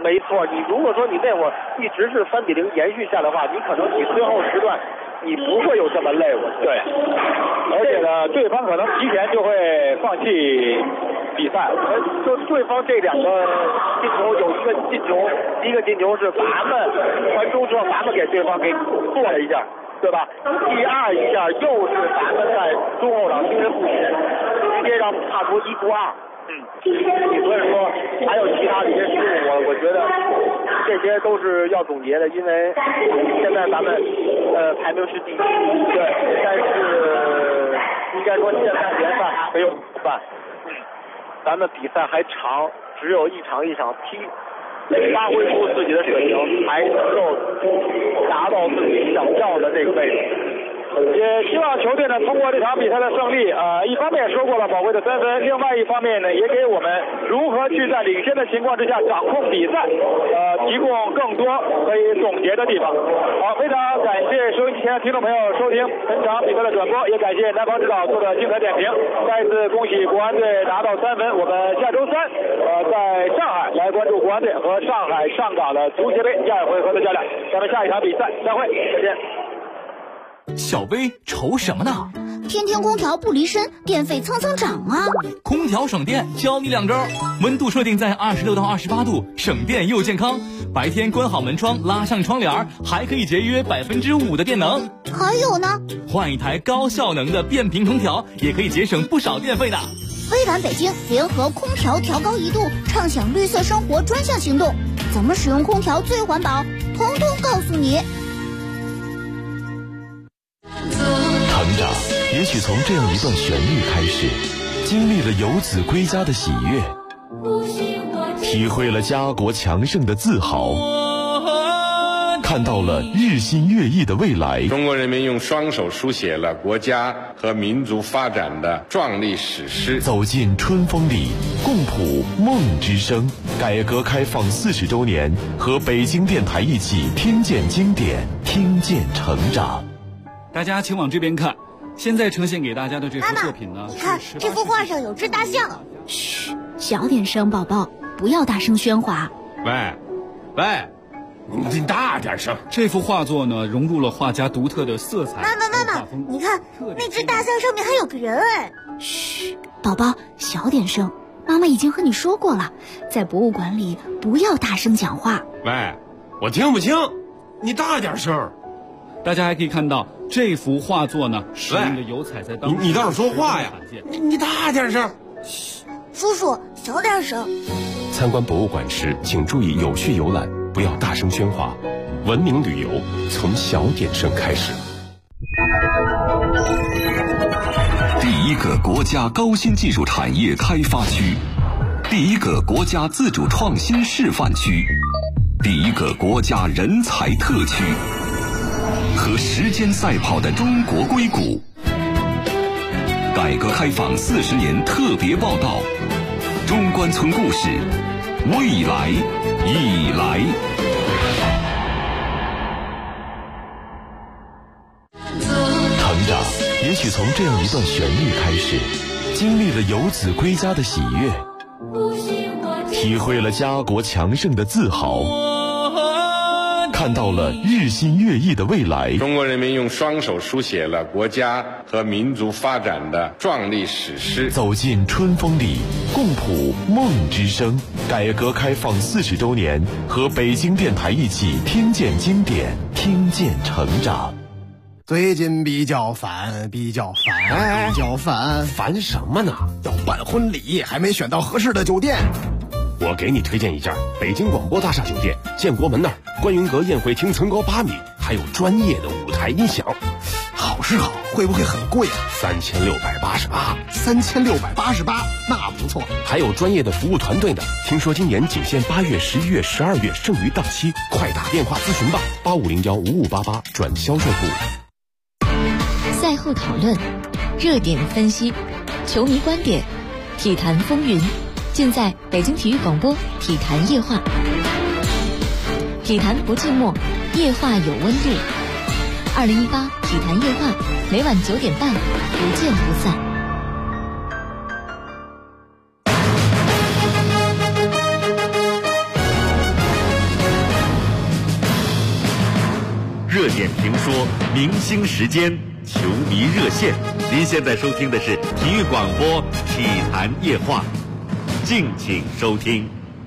没错，你如果说你那会儿一直是3-0延续下来的话，你可能你最后时段你不会有这么累，我觉得。 对，而且呢，对方可能提前就会放弃比赛。 就对方这2个进球，有一个进球是咱们传中之后，咱们给对方给做了一下，对吧？第2一下又是咱们在中后场精神不行，直接让帕托伊过2。所以说还有其他的一些失误，我觉得这些都是要总结的，因为现在咱们排名是第1，对，但是应该说现在联赛还没有办，咱们比赛还长，只有一场一场踢，发挥出自己的水平，还能够达到自己想要的这个位置。 也希望球队呢通过这场比赛的胜利，一方面收获了宝贵的3分，另外一方面呢也给我们如何去在领先的情况之下掌控比赛，提供更多可以总结的地方。好，非常感谢收音机前的听众朋友收听本场比赛的转播，也感谢南方指导做的精彩点评。再一次恭喜国安队拿到3分，我们下周3在上海来关注国安队和上海上港的足协杯第2回合的较量。咱们下一场比赛再会，再见。 小薇愁什么呢？ 天天空调不离身，电费蹭蹭涨啊！ 空调省电，教你2招：温度设定在26到28度，省电又健康；白天关好门窗，拉上窗帘，还可以节约5%的电能。 还有呢， 换一台高效能的变频空调，也可以节省不少电费的。 微软北京联合空调调高1度，畅享绿色生活专项行动，怎么使用空调最环保，通通告诉你。 成长也许从这样一段旋律开始，经历了游子归家的喜悦，体会了家国强盛的自豪，看到了日新月异的未来。 中国人民用双手书写了国家和民族发展的壮丽史诗。 走进春风里，共谱梦之声。改革开放40周年，和北京电台一起听见经典，听见成长。 大家请往这边看，现在呈现给大家的这幅作品呢， 你看这幅画上有只大象。嘘，小点声，宝宝，不要大声喧哗。 喂，你大点声。 这幅画作呢，融入了画家独特的色彩。 妈妈，你看那只大象上面还有个人哎。嘘，宝宝，小点声。妈妈已经和你说过了，在博物馆里不要大声讲话。 喂，我听不清，你大点声。 大家还可以看到这幅画作呢，使用的油彩在当时你倒是说话呀！你大点声。 嘘，叔叔小点声。 参观博物馆时，请注意有序游览，不要大声喧哗。文明旅游从小点声开始。 第1个国家高新技术产业开发区，第1个国家自主创新示范区，第1个国家人才特区。和时间赛跑的中国硅谷，改革开放40年特别报道，中关村故事，未来已来。 成长也许从这样一段旋律开始，经历了游子归家的喜悦，体会了家国强盛的自豪，看到了日新月异的未来。 中国人民用双手书写了国家和民族发展的壮丽史诗。 走进春风里，共谱梦之声。改革开放40周年，和北京电台一起听见经典，听见成长。 最近比较烦， 烦什么呢？ 要办婚礼，还没选到合适的酒店。 我给你推荐一家北京广播大厦酒店，建国门那儿，观云阁宴会厅层高8米，还有专业的舞台音响。 好是好，会不会很贵啊 ？3688， 那不错。 还有专业的服务团队呢。听说今年仅限8月、11月、12月，剩余档期，快打电话咨询吧，85015588转销售部。 赛后讨论，热点分析，球迷观点，体坛风云，尽在北京体育广播体坛夜话。体坛不寂寞，夜话有温度。2018体坛夜话，每晚9点半，不见不散。 点评说，明星时间，球迷热线。您现在收听的是体育广播体坛夜话，敬请收听。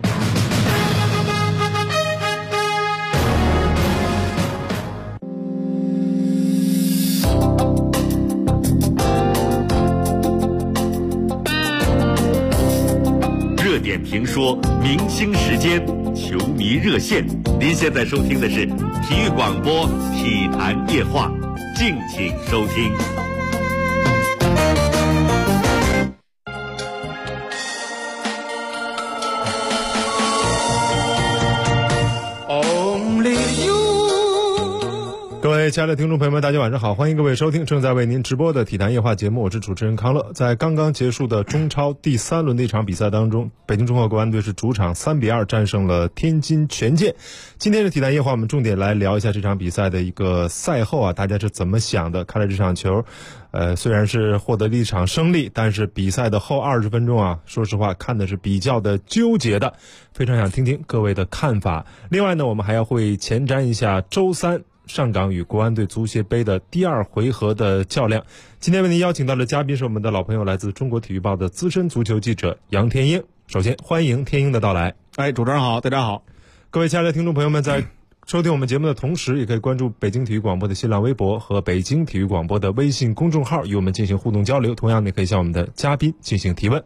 热点评说，明星时间，球迷热线。您现在收听的是体育广播体坛夜话，敬请收听。 各位亲爱的听众朋友们，大家晚上好，欢迎各位收听正在为您直播的体坛夜话节目，我是主持人康乐。在刚刚结束的中超第3轮的一场比赛当中，北京中赫国安队是主场3-2战胜了天津权健。今天的体坛夜话，我们重点来聊一下这场比赛的一个赛后啊，大家是怎么想的？看了这场球，虽然是获得了一场胜利，但是比赛的后20分钟啊，说实话看的是比较的纠结的，非常想听听各位的看法。另外呢，我们还要会前瞻一下周三上港与国安队足协杯的第2回合的较量。今天为您邀请到的嘉宾是我们的老朋友，来自中国体育报的资深足球记者杨天鹰。首先欢迎天鹰的到来。 主持人好，大家好。 各位亲爱的听众朋友们，在收听我们节目的同时，也可以关注北京体育广播的新浪微博和北京体育广播的微信公众号，与我们进行互动交流。同样，你可以向我们的嘉宾进行提问。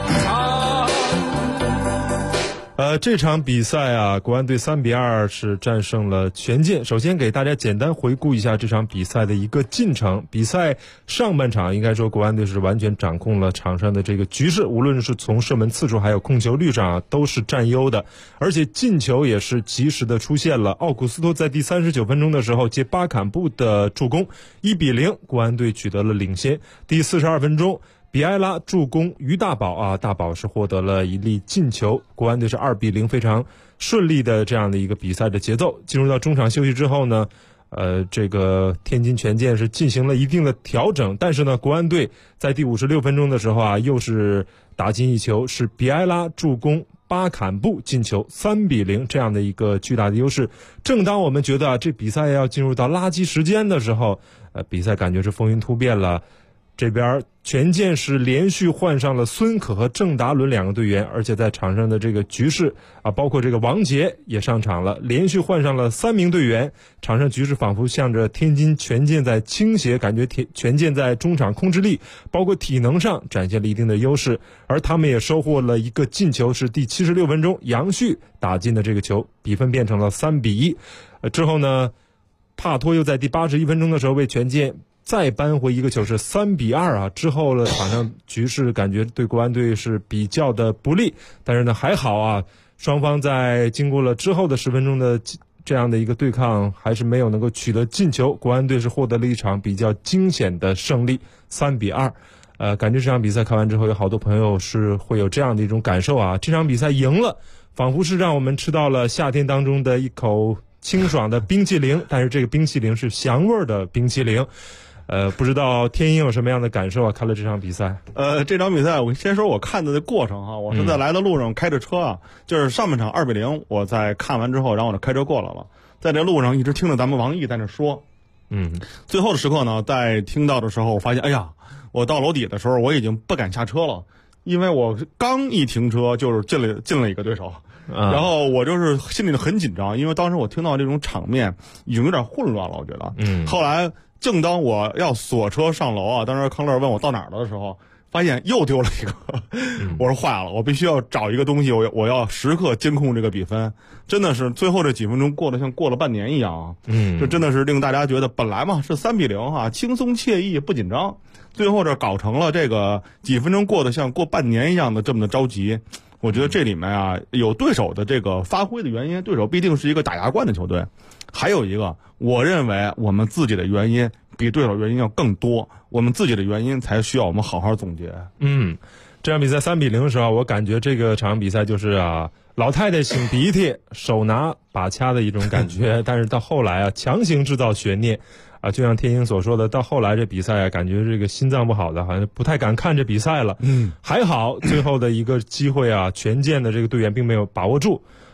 这场比赛啊，国安队3-2是战胜了权健。首先给大家简单回顾一下这场比赛的一个进程。比赛上半场应该说国安队是完全掌控了场上的这个局势，无论是从射门次数还有控球率上都是占优的，而且进球也是及时的出现了。奥古斯托在第39分钟的时候接巴坎布的助攻，1-0，国安队取得了领先。第42分钟，比埃拉助攻于大宝啊，大宝是获得了一粒进球，国安队是2-0，非常顺利的这样的一个比赛的节奏。进入到中场休息之后呢，这个天津权健是进行了一定的调整，但是呢，国安队在第56分钟的时候啊，又是打进一球，是比埃拉助攻巴坎布进球，3-0这样的一个巨大的优势。正当我们觉得这比赛要进入到垃圾时间的时候，比赛感觉是风云突变了。这边权健是连续换上了孙可和郑达伦2个队员，而且在场上的这个局势啊，包括这个王杰也上场了，连续换上了3名队员，场上局势仿佛向着天津权健在倾斜，感觉权健在中场控制力包括体能上展现了一定的优势，而他们也收获了一个进球，是第76分钟杨旭打进的这个球，比分变成了3-1。之后呢，帕托又在第81分钟的时候为权健再扳回一个球，是3-2啊。之后呢，场上局势感觉对国安队是比较的不利，但是呢还好啊，双方在经过了之后的10分钟的这样的一个对抗，还是没有能够取得进球，国安队是获得了一场比较惊险的胜利，3-2。感觉这场比赛看完之后，有好多朋友是会有这样的一种感受啊，这场比赛赢了，仿佛是让我们吃到了夏天当中的一口清爽的冰淇淋，但是这个冰淇淋是香味的冰淇淋。不知道天鹰有什么样的感受啊？看了这场比赛。 这场比赛我先说我看的过程哈，我是在来的路上开着车啊，就是上半场2-0，我在看完之后，然后我就开车过来了，在这路上一直听着咱们王毅在那说，最后的时刻呢，在听到的时候，我发现，哎呀，我到楼底的时候我已经不敢下车了，因为我刚一停车就是进了一个对手。然后我就是心里很紧张，因为当时我听到这种场面已经有点混乱了，我觉得。后来正当我要锁车上楼啊，当时康乐问我到哪儿了的时候，发现又丢了一个，我说坏了，我必须要找一个东西，我要时刻监控这个比分。真的是最后这几分钟过得像过了半年一样啊！这真的是令大家觉得本来嘛是3-0哈，轻松惬意不紧张，最后这搞成了这个几分钟过得像过半年一样的这么的着急。我觉得这里面啊有对手的这个发挥的原因，对手必定是一个打亚冠的球队，还有一个我认为我们自己的原因比对手原因要更多，我们自己的原因才需要我们好好总结。 这场比赛3-0的时候，我感觉这个场比赛就是啊，老太太擤鼻涕手拿把掐的一种感觉，但是到后来啊，强行制造悬念。就像天鹰所说的，到后来这比赛啊，感觉这个心脏不好的好像不太敢看这比赛了。还好最后的一个机会啊，权健的这个队员并没有把握住。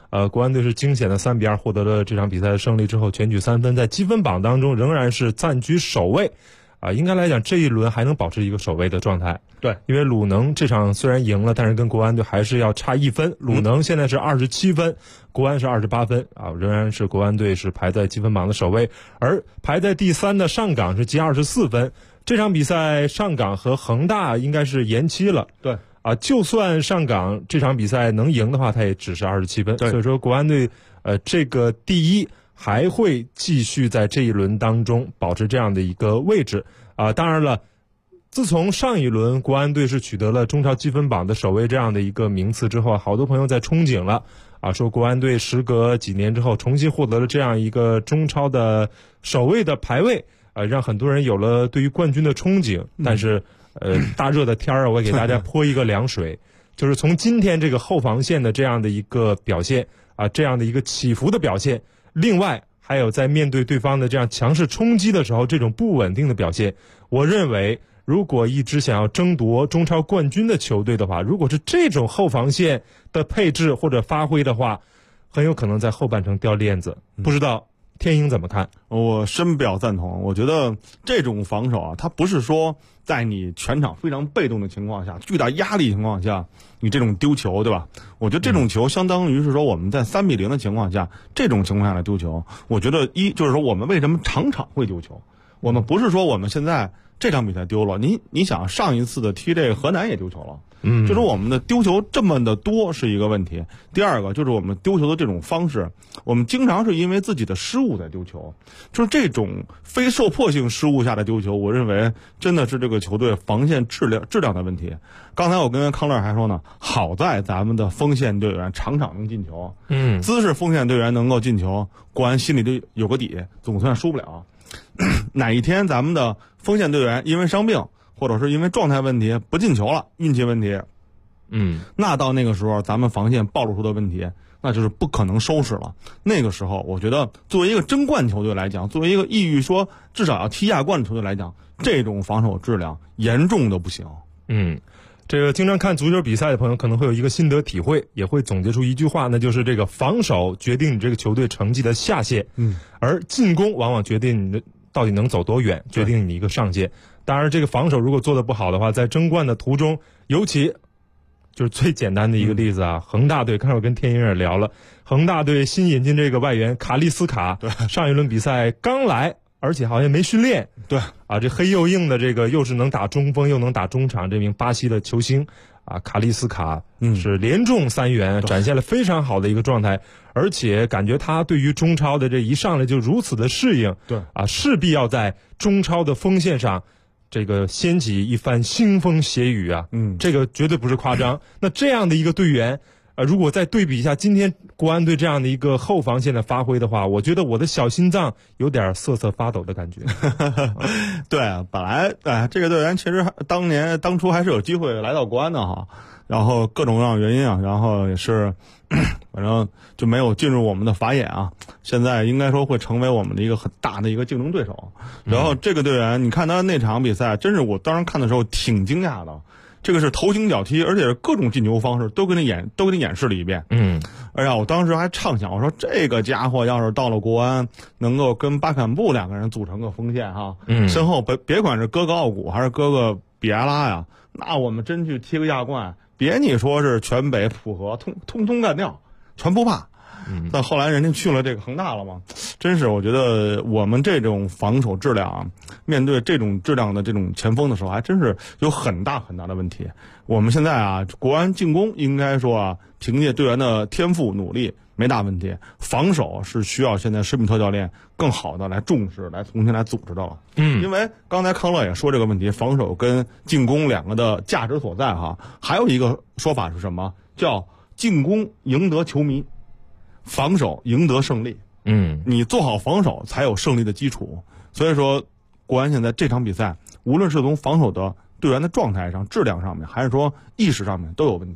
国安队是惊险的3-2获得了这场比赛的胜利之后，全取3分，在积分榜当中仍然是暂居首位。应该来讲这一轮还能保持一个首位的状态。 对， 因为鲁能这场虽然赢了，但是跟国安队还是要差1分。鲁能现在是27分，国安是28分仍然是国安队是排在积分榜的首位，而排在第3的上港是积24分。这场比赛上港和恒大应该是延期了。 对就算上港这场比赛能赢的话，他也只是27分。所以说国安队这个第一还会继续在这一轮当中保持这样的一个位置当然了，自从上一轮国安队是取得了中超积分榜的首位这样的一个名次之后，好多朋友在憧憬了说国安队时隔几年之后重新获得了这样一个中超的首位的排位让很多人有了对于冠军的憧憬。但是大热的天我给大家泼一个凉水就是从今天这个后防线的这样的一个表现这样的一个起伏的表现，另外还有在面对对方的这样强势冲击的时候这种不稳定的表现，我认为如果一支想要争夺中超冠军的球队的话，如果是这种后防线的配置或者发挥的话，很有可能在后半程掉链子。不知道天鹰怎么看？ 我深表赞同。我觉得这种防守它不是说在你全场非常被动的情况下，巨大压力情况下，你这种丢球，对吧？我觉得这种球相当于是说我们在3-0的情况下，这种情况下的丢球，我觉得就是说我们为什么场场会丢球？我们不是说我们现在这场比赛丢了，你想上一次的踢这个河南也丢球了。就是我们的丢球这么的多是一个问题。第二个就是我们丢球的这种方式，我们经常是因为自己的失误在丢球，就是这种非受迫性失误下的丢球，我认为真的是这个球队防线质量的问题。刚才我跟康乐还说呢，好在咱们的锋线队员场场能进球，姿势锋线队员能够进球，国安心里就有个底，总算输不了。哪一天咱们的锋线队员因为伤病或者是因为状态问题不进球了，运气问题，那到那个时候咱们防线暴露出的问题，那就是不可能收拾了。那个时候我觉得作为一个争冠球队来讲，作为一个意欲说至少要踢亚冠的球队来讲，这种防守质量严重的不行。 这个经常看足球比赛的朋友可能会有一个心得体会，也会总结出一句话，那就是这个防守决定你这个球队成绩的下限，而进攻往往决定你的到底能走多远，决定你一个上限。当然这个防守如果做得不好的话，在争冠的途中，尤其就是最简单的一个例子恒大队，刚才我跟天鹰也聊了，恒大队新引进这个外援卡利斯卡，上一轮比赛刚来，而且好像没训练，这黑又硬的这个又是能打中锋又能打中场这名巴西的球星卡利斯卡是连中3元，展现了非常好的一个状态，而且感觉他对于中超的这一上来就如此的适应，势必要在中超的锋线上这个掀起一番腥风血雨这个绝对不是夸张。那这样的一个队员如果再对比一下今天国安队这样的一个后防线的发挥的话，我觉得我的小心脏有点瑟瑟发抖的感觉。 对，本来这个队员其实当初还是有机会来到国安的然后各种各样原因然后也是反正就没有进入我们的法眼现在应该说会成为我们的一个很大的一个竞争对手。然后这个队员你看他那场比赛，真是我当时看的时候挺惊讶的，这个是头型脚踢，而且是各种进球方式都给你演示了一遍。哎呀，我当时还畅想，我说这个家伙要是到了国安，能够跟巴坎布2个人组成个锋线身后别管是搁个奥古还是搁个比埃拉呀，那我们真去踢个亚冠，别你说是全北普和通通干掉，全不怕。但后来人家去了这个恒大了嘛，真是我觉得我们这种防守质量面对这种质量的这种前锋的时候，还真是有很大很大的问题。我们现在国安进攻应该说凭借队员的天赋努力没大问题，防守是需要现在施密特教练更好的来重视，来重新来组织的了。因为刚才康乐也说这个问题，防守跟进攻2个的价值所在还有一个说法是什么？叫进攻赢得球迷，防守赢得胜利。你做好防守才有胜利的基础。所以说国安现在这场比赛无论是从防守的队员的状态上质量上面，还是说意识上面都有问题。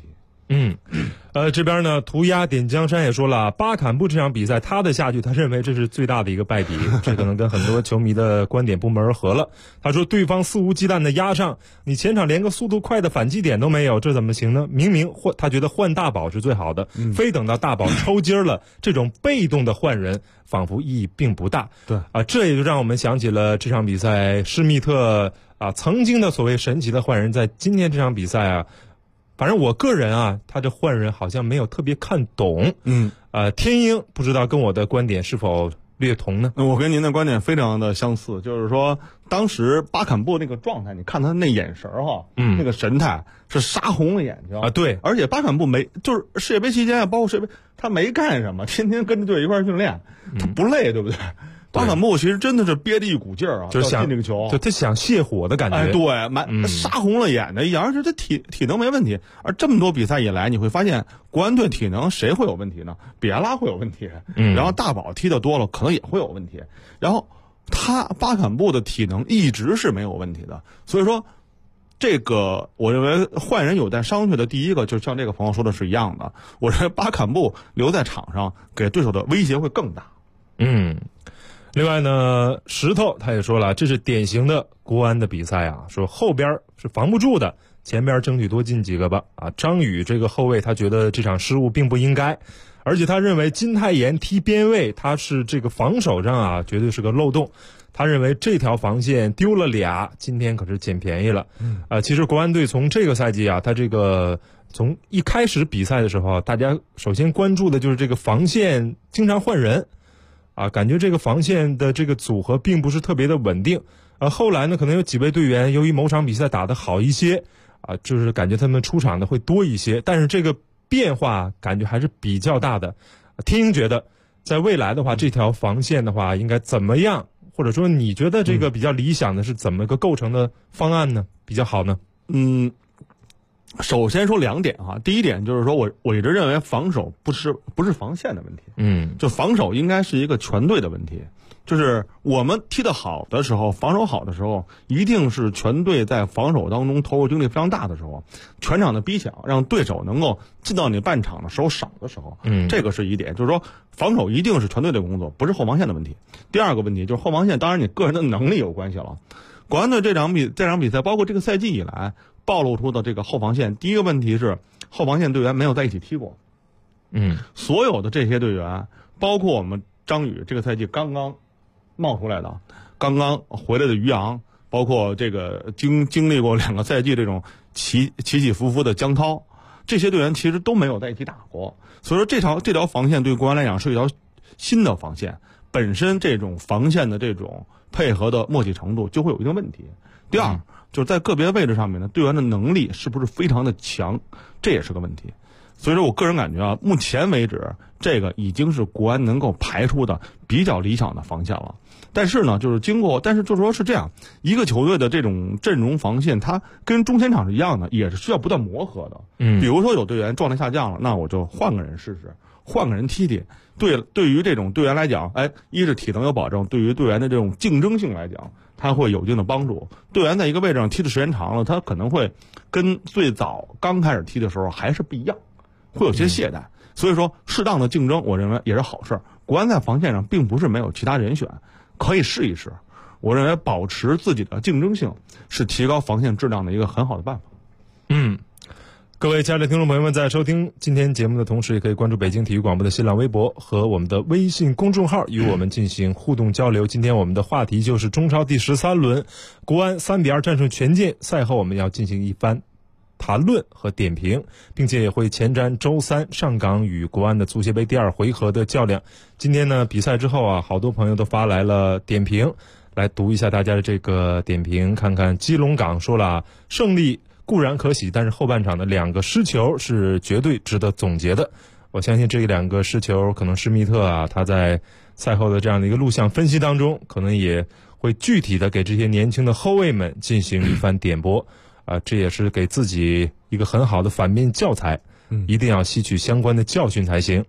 这边呢，涂鸦点江山也说了，巴坎布这场比赛他的下去，他认为这是最大的一个败笔，这可能跟很多球迷的观点不谋而合了。他说对方肆无忌惮的压上，你前场连个速度快的反击点都没有，这怎么行呢？明明他觉得换大宝是最好的，非等到大宝抽筋了，这种被动的换人仿佛意义并不大。 对这也就让我们想起了这场比赛施密特曾经的所谓神奇的换人，在今天这场比赛反正我个人他这换人好像没有特别看懂。天鹰不知道跟我的观点是否略同呢？ 我跟您的观点非常的相似，就是说当时巴坎布那个状态，你看他那眼神那个神态是杀红了眼睛对， 而且巴坎布就是世界杯期间包括世界杯他没干什么，天天跟着队一块训练，他不累，对不对？巴坎布其实真的是憋着一股劲儿就是想进这个球， 就他想泄火的感觉。 对，杀红了眼的一样，而且他体能没问题。而这么多比赛以来，你会发现国安队体能谁会有问题呢？比埃拉会有问题，然后大宝踢得多了可能也会有问题，然后巴坎布的体能一直是没有问题的。所以说这个我认为换人有待商榷的第一个，就像这个朋友说的是一样的，我认为巴坎布留在场上给对手的威胁会更大。 另外呢，石头他也说了，这是典型的国安的比赛说后边是防不住的，前边争取多进几个吧。张宇这个后卫他觉得这场失误并不应该，而且他认为金泰妍踢边卫，他是这个防守上绝对是个漏洞。他认为这条防线丢了俩，今天可是捡便宜了。其实国安队从这个赛季他这个从一开始比赛的时候，大家首先关注的就是这个防线经常换人。感觉这个防线的这个组合并不是特别的稳定。后来呢，可能有几位队员由于某场比赛打得好一些，就是感觉他们出场的会多一些，但是这个变化感觉还是比较大的。天鹰觉得，在未来的话，这条防线的话应该怎么样？或者说，你觉得这个比较理想的是怎么个构成的方案呢？比较好呢？ 首先说两点第一点就是说我一直认为防守不是防线的问题，就防守应该是一个全队的问题，就是我们踢得好的时候，防守好的时候，一定是全队在防守当中投入精力非常大的时候，全场的逼抢，让对手能够进到你半场的时候少的时候，这个是一点，就是说防守一定是全队的工作，不是后防线的问题。第二个问题就是后防线，当然你个人的能力有关系了。国安队这场比赛，包括这个赛季以来暴露出的这个后防线，第一个问题是后防线队员没有在一起踢过。所有的这些队员，包括我们张宇这个赛季刚刚冒出来的，刚刚回来的于洋，包括这个经历过2个赛季这种起起伏伏的江涛，这些队员其实都没有在一起打过。所以说这条防线对国安来讲是一条新的防线，本身这种防线的这种配合的默契程度就会有一定问题。第二，就是在个别位置上面呢，队员的能力是不是非常的强，这也是个问题。所以说我个人感觉目前为止这个已经是国安能够排出的比较理想的防线了。但是呢，就是说是这样，一个球队的这种阵容防线，它跟中前场是一样的，也是需要不断磨合的。比如说有队员状态下降了，那我就换个人试试，换个人踢踢。对于这种队员来讲，一是体能有保证，对于队员的这种竞争性来讲，它会有一定的帮助。队员在一个位置上踢的时间长了，他可能会跟最早刚开始踢的时候还是不一样，会有些懈怠。所以说适当的竞争我认为也是好事。国安在防线上并不是没有其他人选，可以试一试。我认为保持自己的竞争性是提高防线质量的一个很好的办法。 各位亲爱的听众朋友们，在收听今天节目的同时，也可以关注北京体育广播的新浪微博和我们的微信公众号，与我们进行互动交流。今天我们的话题就是中超第13轮，国安3-2战胜权健，赛后我们要进行一番谈论和点评，并且也会前瞻周3上港与国安的足协杯第2回合的较量。今天呢，比赛之后好多朋友都发来了点评，来读一下大家的这个点评，看看基隆港说了胜利固然可喜，但是后半场的2个失球是绝对值得总结的。我相信这2个失球，可能施密特他在赛后的这样的一个录像分析当中，可能也会具体的给这些年轻的后卫们进行一番点拨。这也是给自己一个很好的反面教材，一定要吸取相关的教训才行。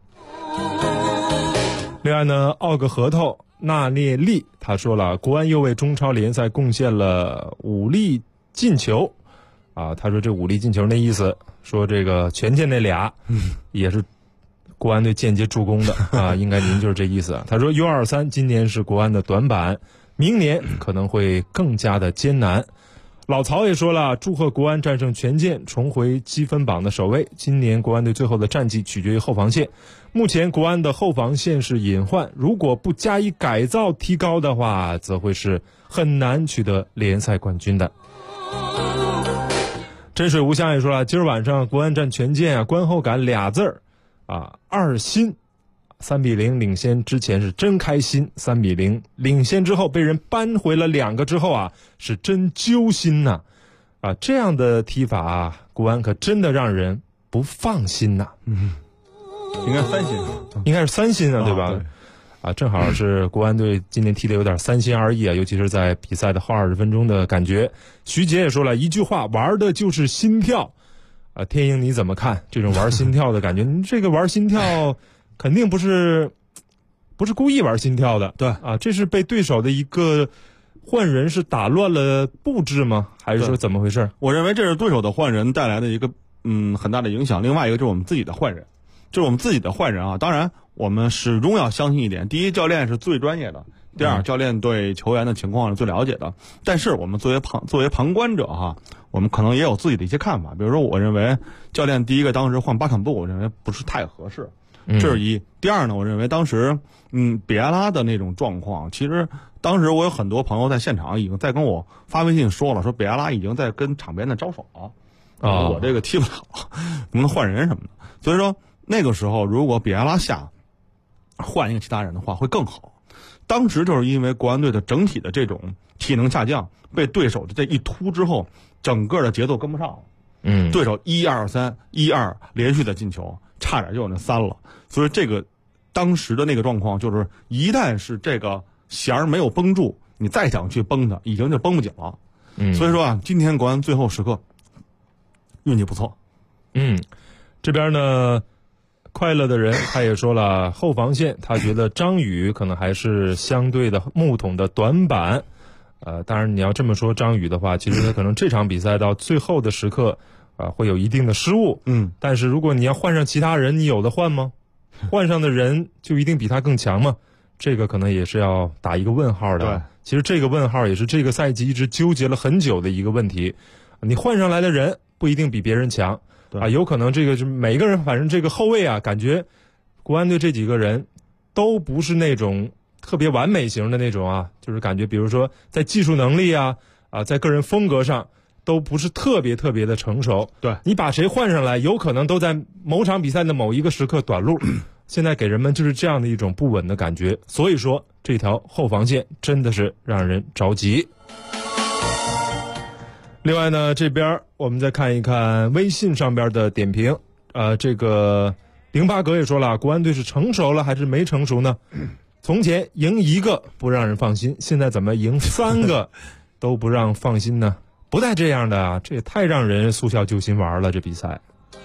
另外呢，奥格核桃纳涅利他说了，国安又为中超联赛贡献了5粒进球。他说这5粒进球那意思说这个权健那俩，也是国安队间接助攻的啊，应该您就是这意思。他说 U23 今年是国安的短板，明年可能会更加的艰难。老曹也说了，祝贺国安战胜权健，重回积分榜的首位。今年国安队最后的战绩取决于后防线，目前国安的后防线是隐患，如果不加以改造提高的话，则会是很难取得联赛冠军的。真水无香也说了，今儿晚上国安战权健啊，观后感俩字儿啊，2新。3-0领先之前是真开心，3-0领先之后被人扳回了2个之后啊，是真揪心呐！啊，这样的踢法啊，国安可真的让人不放心呐。 应该3新， 应该是3新啊，对吧？ 对啊，正好是国安队今年踢的有点3心2意啊，尤其是在比赛的后20分钟的感觉。徐杰也说了一句话，玩的就是心跳。啊，天鹰你怎么看这种玩心跳的感觉？你这个玩心跳。肯定不是故意玩心跳的， 对啊，这是被对手的一个换人是打乱了布置吗？还是说怎么回事？ 我认为这是对手的换人带来的一个很大的影响。另外一个就是我们自己的换人，就是我们自己的换人啊。当然，我们始终要相信一点：第一，教练是最专业的；第二，教练对球员的情况是最了解的。但是我们作为旁观者哈，我们可能也有自己的一些看法。比如说，我认为教练第一个当时换巴坎布，我认为不是太合适。这是一。第二呢，我认为当时比埃拉的那种状况，其实当时我有很多朋友在现场已经在跟我发微信说了，说比埃拉已经在跟场边的招手了，我这个踢不了，能不能换人什么的。所以说那个时候如果比埃拉下换一个其他人的话会更好。当时就是因为国安队的整体的这种体能下降，被对手的这一突之后，整个的节奏跟不上了。对手1-2-3-1-2连续的进球，差点就有那3了。所以这个当时的那个状况就是，一旦是这个弦儿没有绷住，你再想去绷它，已经就绷不紧了。所以说啊，今天国安最后时刻运气不错。 这边呢，快乐的人他也说了，后防线他觉得张宇可能还是相对的木桶的短板。当然你要这么说张宇的话，其实他可能这场比赛到最后的时刻会有一定的失误。但是如果你要换上其他人，你有的换吗？换上的人就一定比他更强吗？这个可能也是要打一个问号的。 对， 其实这个问号也是这个赛季一直纠结了很久的一个问题。你换上来的人不一定比别人强啊，有可能这个就每个人，反正这个后卫啊，感觉国安队这几个人都不是那种特别完美型的那种啊，就是感觉比如说在技术能力啊在个人风格上都不是特别的成熟。 对， 你把谁换上来，有可能都在某场比赛的某一个时刻短路。现在给人们就是这样的一种不稳的感觉，所以说这条后防线真的是让人着急。另外呢，这边我们再看一看微信上边的点评。这个08格也说了，国安队是成熟了还是没成熟呢？从前赢1个不让人放心，现在怎么赢3个都不让放心呢？不带这样的啊，这也太让人速效救心丸了，这比赛。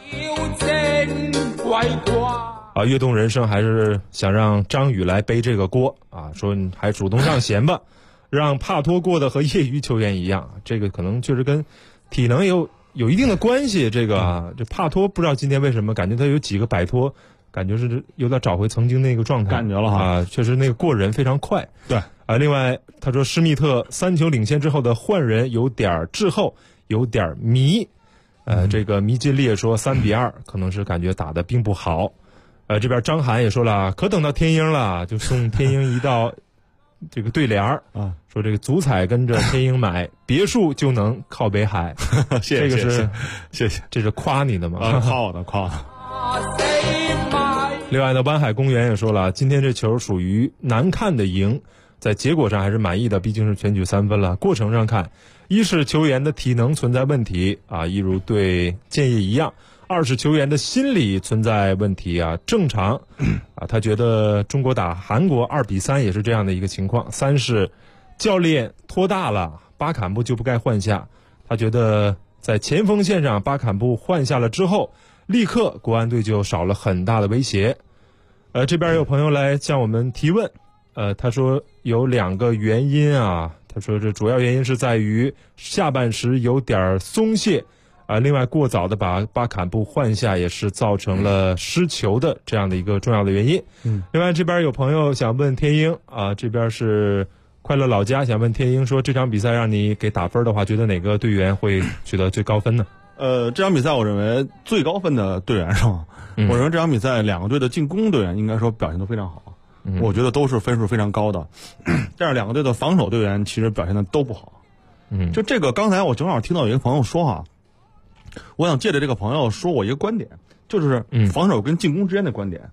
悦动人生还是想让张宇来背这个锅啊，说你还主动让贤吧，让帕托过的和业余球员一样，这个可能就是跟体能有一定的关系。这个这帕托不知道今天为什么感觉他有几个摆脱，感觉是有点找回曾经那个状态， 感觉了哈确实那个过人非常快。 对另外他说施密特3球领先之后的换人有点滞后，有点迷。这个迷津烈说3-2可能是感觉打得并不好。这边张涵也说了，可等到天鹰了，就送天鹰一道这个对联啊，说这个足彩跟着天鹰买，别墅就能靠北海。 谢谢， 这个是谢谢， 这是夸你的吗？ 夸我的。 另外呢，湾海公园也说了，今天这球属于难看的赢，在结果上还是满意的，毕竟是全取3分了。过程上看，一是球员的体能存在问题啊，一如对建业一样；二是球员的心理存在问题啊，正常啊。他觉得中国打韩国2-3也是这样的一个情况。三是教练拖大了，巴坎布就不该换下。他觉得在前锋线上巴坎布换下了之后，立刻国安队就少了很大的威胁。这边有朋友来向我们提问，他说有2个原因啊。他说这主要原因是在于下半时有点松懈另外过早的把巴坎布换下也是造成了失球的这样的一个重要的原因。另外这边有朋友想问天鹰啊，这边是快乐老家想问天鹰说，这场比赛让你给打分的话，觉得哪个队员会取得最高分呢？ 这场比赛我认为最高分的队员是吗？我认为这场比赛两个队的进攻队员应该说表现都非常好，我觉得都是分数非常高的。但是两个队的防守队员其实表现的都不好。就这个刚才我正好听到有一个朋友说哈，我想借着这个朋友说我一个观点，就是防守跟进攻之间的观点。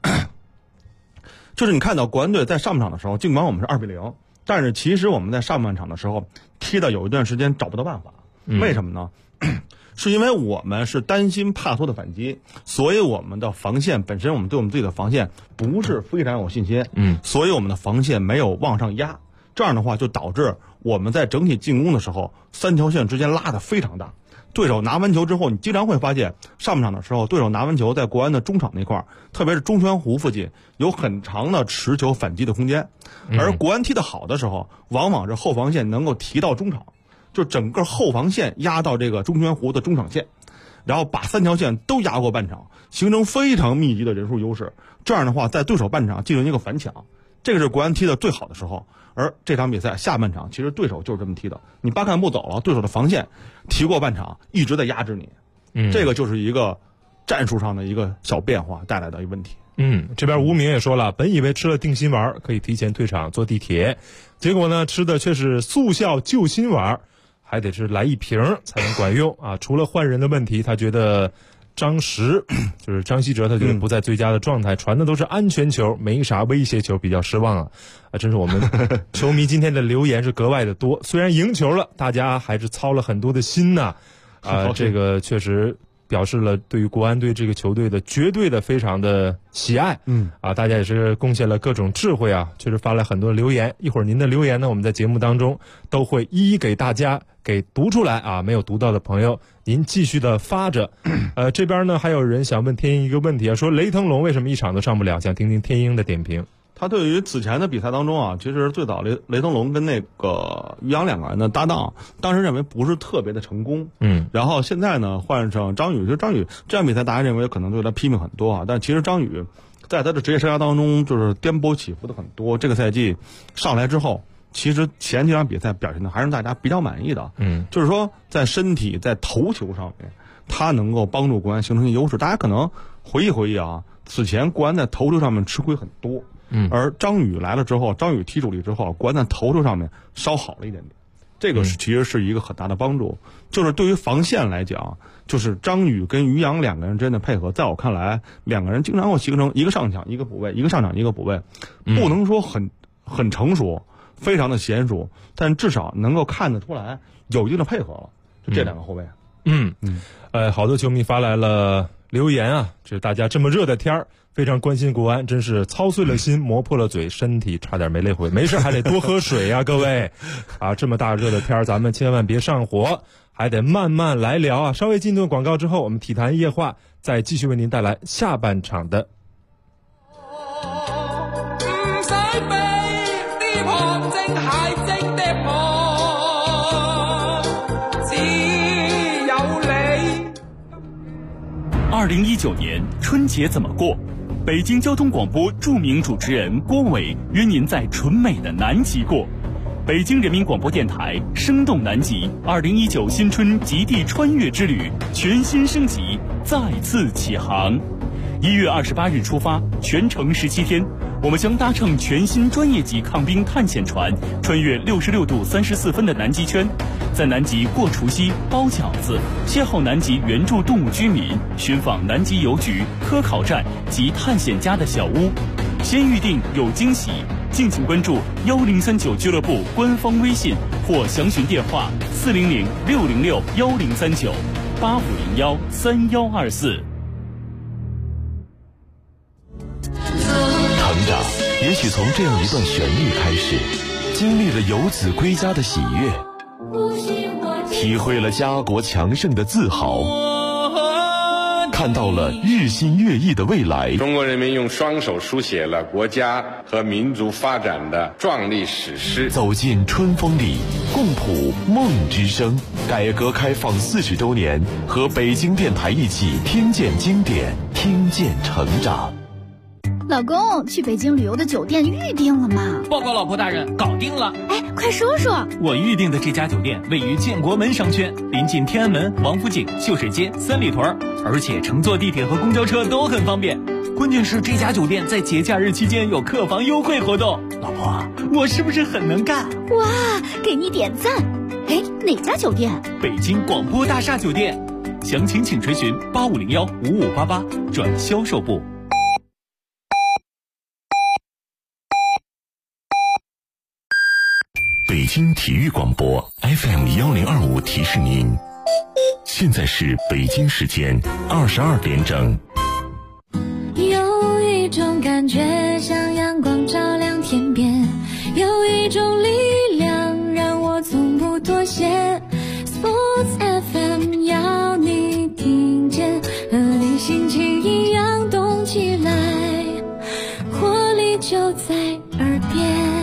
就是你看到国安队在上半场的时候，尽管我们是2-0，但是其实我们在上半场的时候踢的有一段时间找不到办法。为什么呢？是因为我们是担心帕托的反击，所以我们的防线本身，我们对我们自己的防线不是非常有信心，所以我们的防线没有往上压，这样的话就导致我们在整体进攻的时候3条线之间拉得非常大。对手拿完球之后，你经常会发现上半场的时候，对手拿完球在国安的中场那块，特别是中圈弧附近有很长的持球反击的空间，而国安踢得好的时候，往往是后防线能够提到中场，就整个后防线压到这个中圈弧的中场线，然后把3条线都压过半场，形成非常密集的人数优势。这样的话，在对手半场进行一个反抢，这个是国安踢的最好的时候。而这场比赛下半场，其实对手就是这么踢的。你巴坎布走了，对手的防线提过半场，一直在压制你。这个就是一个战术上的一个小变化带来的一个问题。 这边吴明也说了，本以为吃了定心丸可以提前退场坐地铁，结果呢吃的却是速效救心丸，还得是来一瓶才能管用啊！除了换人的问题，他觉得张石就是张稀哲，他觉得不在最佳的状态，传的都是安全球，没啥威胁球，比较失望啊！真是我们球迷今天的留言是格外的多。虽然赢球了，大家还是操了很多的心呐，这个确实表示了对于国安队这个球队的绝对的非常的喜爱。大家也是贡献了各种智慧啊，确实发了很多留言。一会儿您的留言呢，我们在节目当中都会一一给大家给读出来啊，没有读到的朋友您继续的发着。这边呢还有人想问天鹰一个问题啊，说雷腾龙为什么一场都上不了，想听听天鹰的点评。 他对于此前的比赛当中啊，其实最早雷腾龙跟那个于洋2个人的搭档，当时认为不是特别的成功。然后现在呢换上张宇，其实张宇这场比赛大家认为可能对他批评很多啊，但其实张宇在他的职业生涯当中就是颠簸起伏的很多。这个赛季上来之后，其实前几场比赛表现的还是大家比较满意的。就是说在身体在头球上面，他能够帮助国安形成优势。大家可能回忆回忆啊，此前国安在头球上面吃亏很多。而张宇来了之后，张宇踢主力之后，国安在头球上面稍好了一点点，这个其实是一个很大的帮助。就是对于防线来讲，就是张宇跟于洋2个人之间的配合，在我看来，2个人经常会形成一个上抢一个补位，一个上抢一个补位，不能说很成熟，非常的娴熟，但至少能够看得出来有一定的配合了。就这2个后卫。 好多球迷发来了留言啊，这大家这么热的天儿，非常关心国安，真是操碎了心，磨破了嘴，身体差点没累毁。没事还得多喝水啊，各位啊，这么大热的天儿，咱们千万别上火，还得慢慢来聊啊。稍微进段广告之后，我们体坛夜话再继续为您带来下半场的。 2019年春节怎么过？北京交通广播著名主持人郭伟约您在纯美的南极过。北京人民广播电台生动南极2019新春极地穿越之旅全新升级，再次起航。1月28日出发，全程17天，我们将搭乘全新专业级抗冰探险船，穿越66度34分的南极圈，在南极过除夕、包饺子，邂逅南极原住动物居民，寻访南极邮局、科考站及探险家的小屋。先预定有惊喜，敬请关注1039俱乐部官方微信或详询电话400-606-1039-8501-3124。 成长也许从这样一段旋律开始，经历了游子归家的喜悦，体会了家国强盛的自豪， 看到了日新月异的未来。 中国人民用双手书写了国家和民族发展的壮丽史诗。 走进春风里，共谱梦之声。改革开放40周年，和北京电台一起听见经典，听见成长。 老公，去北京旅游的酒店预定了吗？ 报告老婆大人，搞定了。 哎，快说说。 我预定的这家酒店位于建国门商圈，临近天安门、王府井、秀水街、三里屯，而且乘坐地铁和公交车都很方便。关键是这家酒店在节假日期间有客房优惠活动。老婆，我是不是很能干？ 哇，给你点赞。哎，哪家酒店？ 北京广播大厦酒店。详情请垂询85015588转销售部。 北京体育广播 FM1025提示您，现在是北京时间22点整。 有一种感觉像阳光照亮天边，有一种力量让我从不妥协。 Sports FM 要你听见，和你心情一样动起来，活力就在耳边。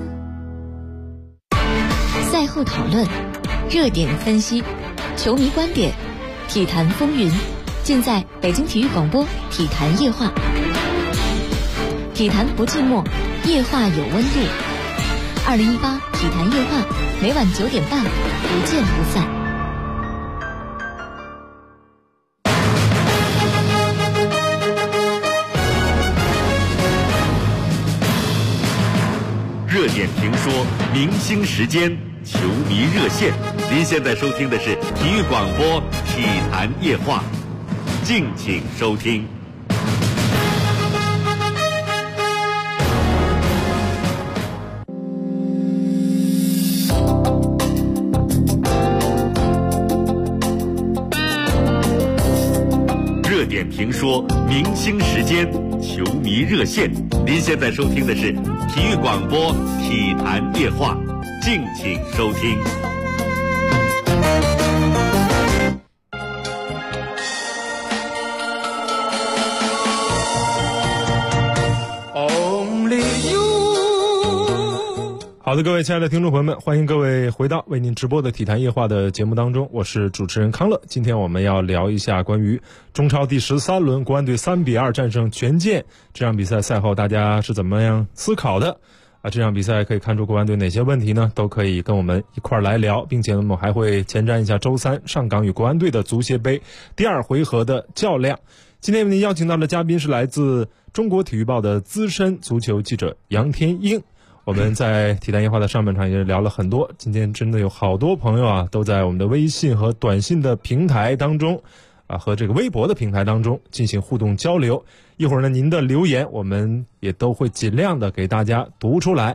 赛后讨论，热点分析，球迷观点，体坛风云，尽在北京体育广播体坛夜话。体坛不寂寞，夜话有温度。2018体坛夜话，每晚9点半，不见不散。 热点评说，明星时间，球迷热线。您现在收听的是体育广播体坛夜话，敬请收听。热点评说，明星时间，球迷热线。您现在收听的是体育广播体坛夜话，敬请收听。 好的，各位亲爱的听众朋友们，欢迎各位回到为您直播的体坛夜话的节目当中，我是主持人康乐。今天我们要聊一下关于中超第13轮国安队3-2战胜权健这场比赛，赛后大家是怎么样思考的这场比赛可以看出国安队哪些问题呢？都可以跟我们一块来聊，并且呢，我们还会前瞻一下周三上港与国安队的足协杯第2回合的较量。今天为您邀请到的嘉宾是来自中国体育报的资深足球记者杨天英。我们在体坛夜话的上半场也聊了很多，今天真的有好多朋友都在我们的微信和短信的平台当中和这个微博的平台当中进行互动交流。一会儿呢，您的留言我们也都会尽量的给大家读出来。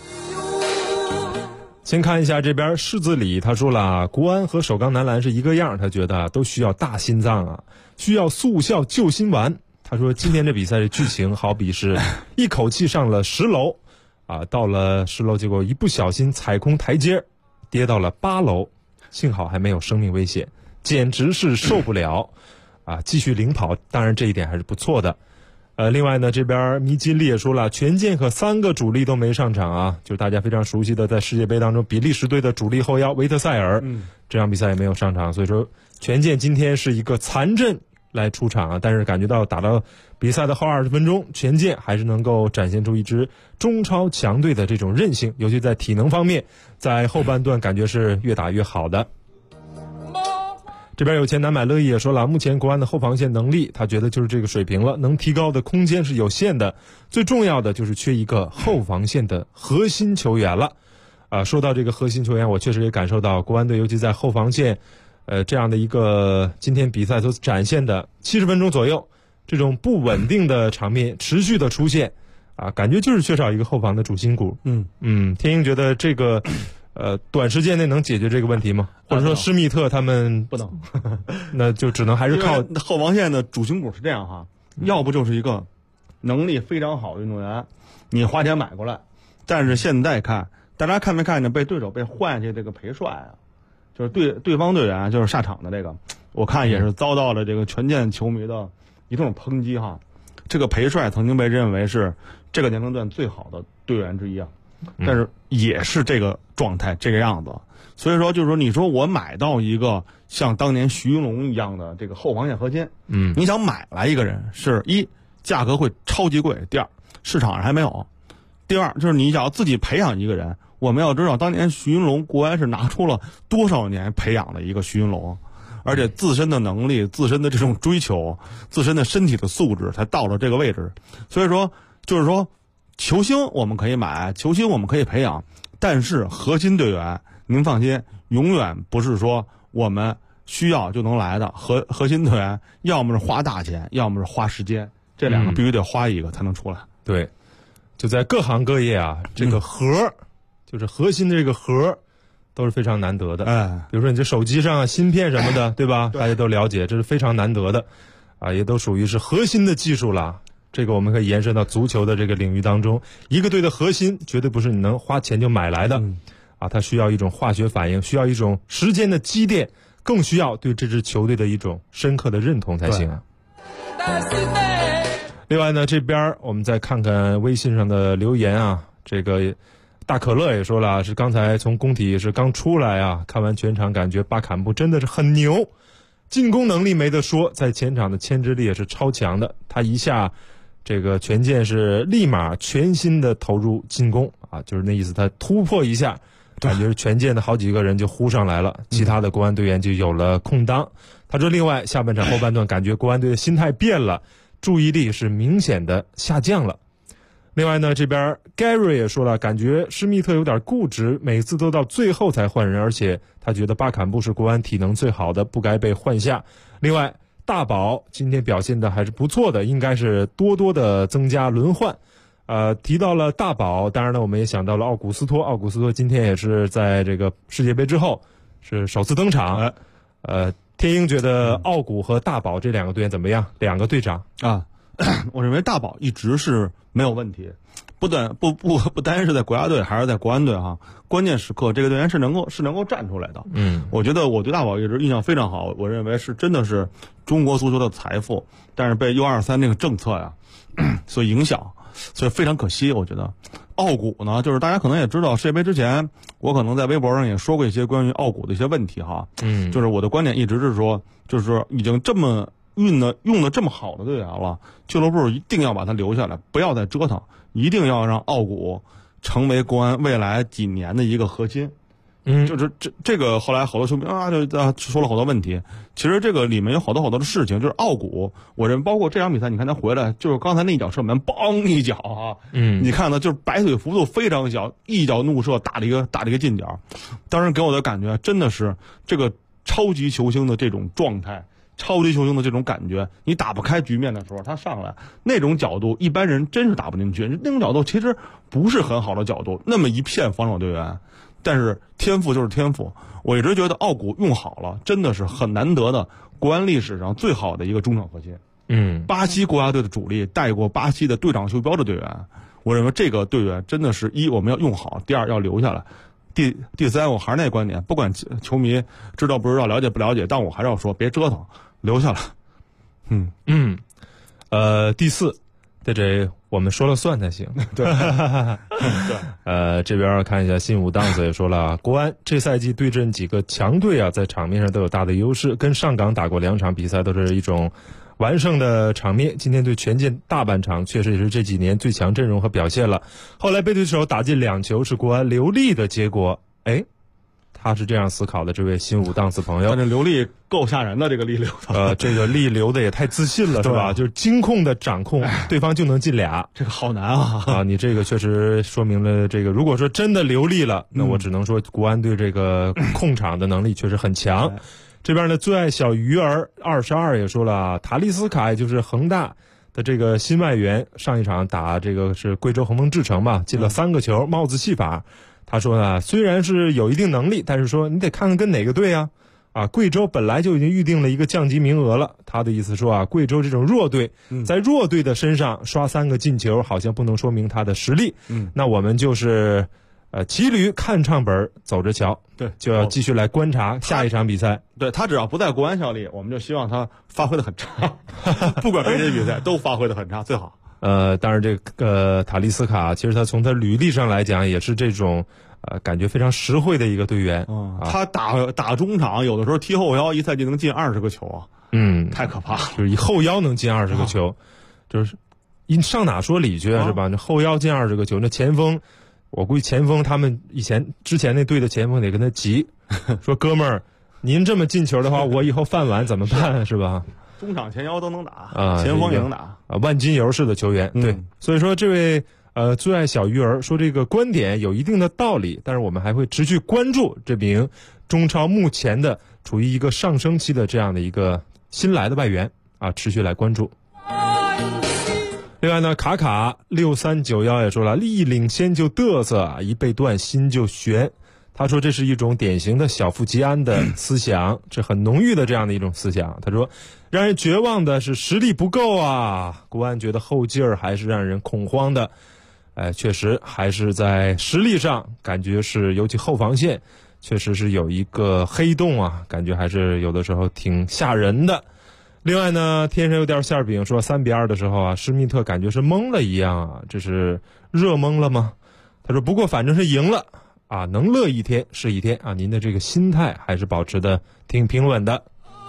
先看一下这边柿子里，他说了，国安和首钢男篮是一个样，他觉得都需要大心脏需要速效救心丸。他说今天这比赛的剧情好比是一口气上了10楼到了10楼，结果一不小心踩空台阶，跌到了8楼，幸好还没有生命危险，简直是受不了继续领跑，当然这一点还是不错的。另外呢，这边迷金利也说了，权健和3个主力都没上场就是大家非常熟悉的在世界杯当中比利时队的主力后腰维特塞尔，这场比赛也没有上场，所以说权健今天是一个残阵来出场但是感觉到打到比赛的后20分钟，权健还是能够展现出一支中超强队的这种韧性，尤其在体能方面，在后半段感觉是越打越好的。这边有钱难买乐意也说了，目前国安的后防线能力他觉得就是这个水平了，能提高的空间是有限的，最重要的就是缺一个后防线的核心球员了说到这个核心球员，我确实也感受到国安队尤其在后防线这样的一个今天比赛所展现的70分钟左右这种不稳定的场面持续的出现感觉就是缺少一个后防的主心骨。天英觉得这个短时间内能解决这个问题吗？或者说施密特他们不能那就只能还是靠后防线的主心骨是这样要不就是一个能力非常好的运动员，你花钱买过来，但是现在看大家看没看见被对手被换下去这个裴帅就是对方队员就是下场的这个，我看也是遭到了这个权健球迷的一种抨击哈。这个裴帅曾经被认为是这个年龄段最好的队员之一啊，但是也是这个状态这个样子。所以说就是说，你说我买到一个像当年徐云龙一样的这个后防线核心，你想买来一个人，是一价格会超级贵，第二市场上还没有，第二就是你想要自己培养一个人，我们要知道当年徐云龙国安是拿出了多少年培养的一个徐云龙，而且自身的能力、自身的这种追求、自身的身体的素质才到了这个位置。所以说就是说，球星我们可以买，球星我们可以培养，但是核心队员您放心，永远不是说我们需要就能来的。核心队员要么是花大钱，要么是花时间，这两个必须得花一个才能出来。 对，就在各行各业啊，这个核就是核心的这个核都是非常难得的。比如说你这手机上芯片什么的，对吧？大家都了解，这是非常难得的啊，也都属于是核心的技术了。这个我们可以延伸到足球的这个领域当中，一个队的核心绝对不是你能花钱就买来的。啊，它需要一种化学反应，需要一种时间的积淀，更需要对这支球队的一种深刻的认同才行啊。另外呢，这边我们再看看微信上的留言啊，这个大可乐也说了，是刚才从工体是刚出来啊，看完全场感觉巴坎布真的是很牛，进攻能力没得说，在前场的牵制力也是超强的，他一下这个权健是立马全心的投入进攻啊，就是那意思，他突破一下。感觉是权健的好几个人就呼上来了，其他的国安队员就有了空当。他说另外下半场后半段感觉国安队的心态变了，注意力是明显的下降了。另外呢，这边 Gary 也说了，感觉施密特有点固执，每次都到最后才换人，而且他觉得巴坎布是国安体能最好的，不该被换下。另外大宝今天表现的还是不错的，应该是多多的增加轮换。提到了大宝，当然呢，我们也想到了奥古斯托。奥古斯托今天也是在这个世界杯之后是首次登场。天鹰觉得奥古和大宝这两个队员怎么样？两个队长啊，我认为大宝一直是没有问题，不单是在国家队还是在国安队哈，关键时刻这个队员是能够站出来的。我觉得我对大宝一直印象非常好，我认为是真的是中国足球的财富，但是被 U23 那个政策呀所影响。所以非常可惜，我觉得奥古呢，就是大家可能也知道，世界杯之前我可能在微博上也说过一些关于奥古的一些问题哈。就是我的观点一直是说，就是说已经这么用的这么好的队员了，俱乐部一定要把他留下来，不要再折腾，一定要让奥古成为国安未来几年的一个核心。就是这个后来好多球迷就说了好多问题，其实这个里面有好多的事情，就是奥古，我认为包括这场比赛，你看他回来就是刚才那一脚射门，梆一脚啊，你看呢就是摆腿幅度非常小，一脚怒射打了一个近角，当时给我的感觉真的是这个超级球星的这种状态，超级球星的这种感觉，你打不开局面的时候，他上来那种角度，一般人真是打不进去，那种角度其实不是很好的角度，那么一片防守队员。但是天赋就是天赋，我一直觉得奥古用好了，真的是很难得的国安历史上最好的一个中场核心。巴西国家队的主力，带过巴西的队长袖标的队员，我认为这个队员真的是一我们要用好，第二要留下来，第三我还是那观点，不管球迷知道不知道、了解不了解，但我还是要说，别折腾，留下来。 第四，这我们说了算才行。 对， 这边看一下新武档子也说了，国安这赛季对阵几个强队啊，在场面上都有大的优势，跟上港打过2场比赛，都是一种完胜的场面。今天对权健大半场确实也是这几年最强阵容和表现了，后来被对手打进2球，是国安流利的结果。他是这样思考的，这位新武档次朋友， 这流利够吓人的，这个力流这个力流的也太自信了，是吧？就是精控的掌控，对方就能进俩， 这个好难啊！ 你这个确实说明了这个，如果说真的流利了，那我只能说国安对这个控场的能力确实很强。这边呢，最爱小鱼儿22也说了，塔利斯卡也就是恒大的这个新外援，上一场打这个是贵州恒丰智诚嘛，进了3个球，帽子戏法。他说呢，虽然是有一定能力，但是说你得看看跟哪个队啊。贵州本来就已经预定了一个降级名额了。他的意思说贵州这种弱队，在弱队的身上刷3个进球，好像不能说明他的实力。那我们就是骑驴看唱本走着瞧， 对， 就要继续来观察下一场比赛。 对，他只要不在国安效力，我们就希望他发挥的很差，不管跟谁比赛都发挥的很差最好。 当然这个塔利斯卡，其实他从他履历上来讲也是这种感觉非常实惠的一个队员。 他打中场，有的时候踢后腰，一赛季能进20个球啊。太可怕了， 就是以后腰能进20个球，就是上哪说理去是吧？那后腰进20个球，那前锋。我估计前锋他们之前那队的前锋得跟他急，说哥们儿，您这么进球的话，我以后饭碗怎么办是吧？ 中场前腰都能打前锋也能打万金油式的球员。对，所以说这位最爱小鱼儿说这个观点有一定的道理，但是我们还会持续关注这名中超目前的处于一个上升期的这样的一个新来的外援持续来关注。另外呢，卡卡6391也说了，一领先就嘚瑟，一被断心就悬。他说这是一种典型的小富即安的思想，这很浓郁的这样的一种思想。他说，让人绝望的是实力不够啊，国安觉得后劲儿还是让人恐慌的。确实还是在实力上感觉是，尤其后防线确实是有一个黑洞啊，感觉还是有的时候挺吓人的。另外呢，天上有点馅饼说3-2的时候施密特感觉是懵了一样啊，这是热懵了吗？他说不过反正是赢了能乐一天是一天您的这个心态还是保持的挺平稳的。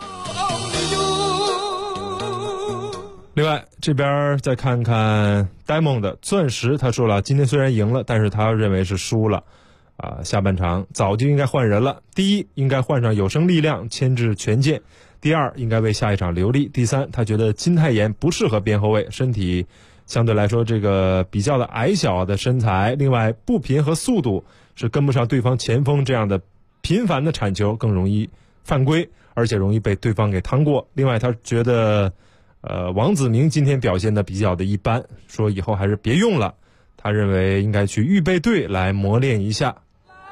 另外这边再看看 Diamond 的钻石，他说了今天虽然赢了，但是他认为是输了下半场早就应该换人了。第一，应该换上有生力量牵制权健；第二，应该为下一场留力；第三，他觉得金泰妍不适合边后卫，身体相对来说这个比较的矮小的身材，另外步频和速度是跟不上对方前锋这样的频繁的铲球，更容易犯规，而且容易被对方给趟过。另外他觉得王子明今天表现的比较的一般，说以后还是别用了，他认为应该去预备队来磨练一下。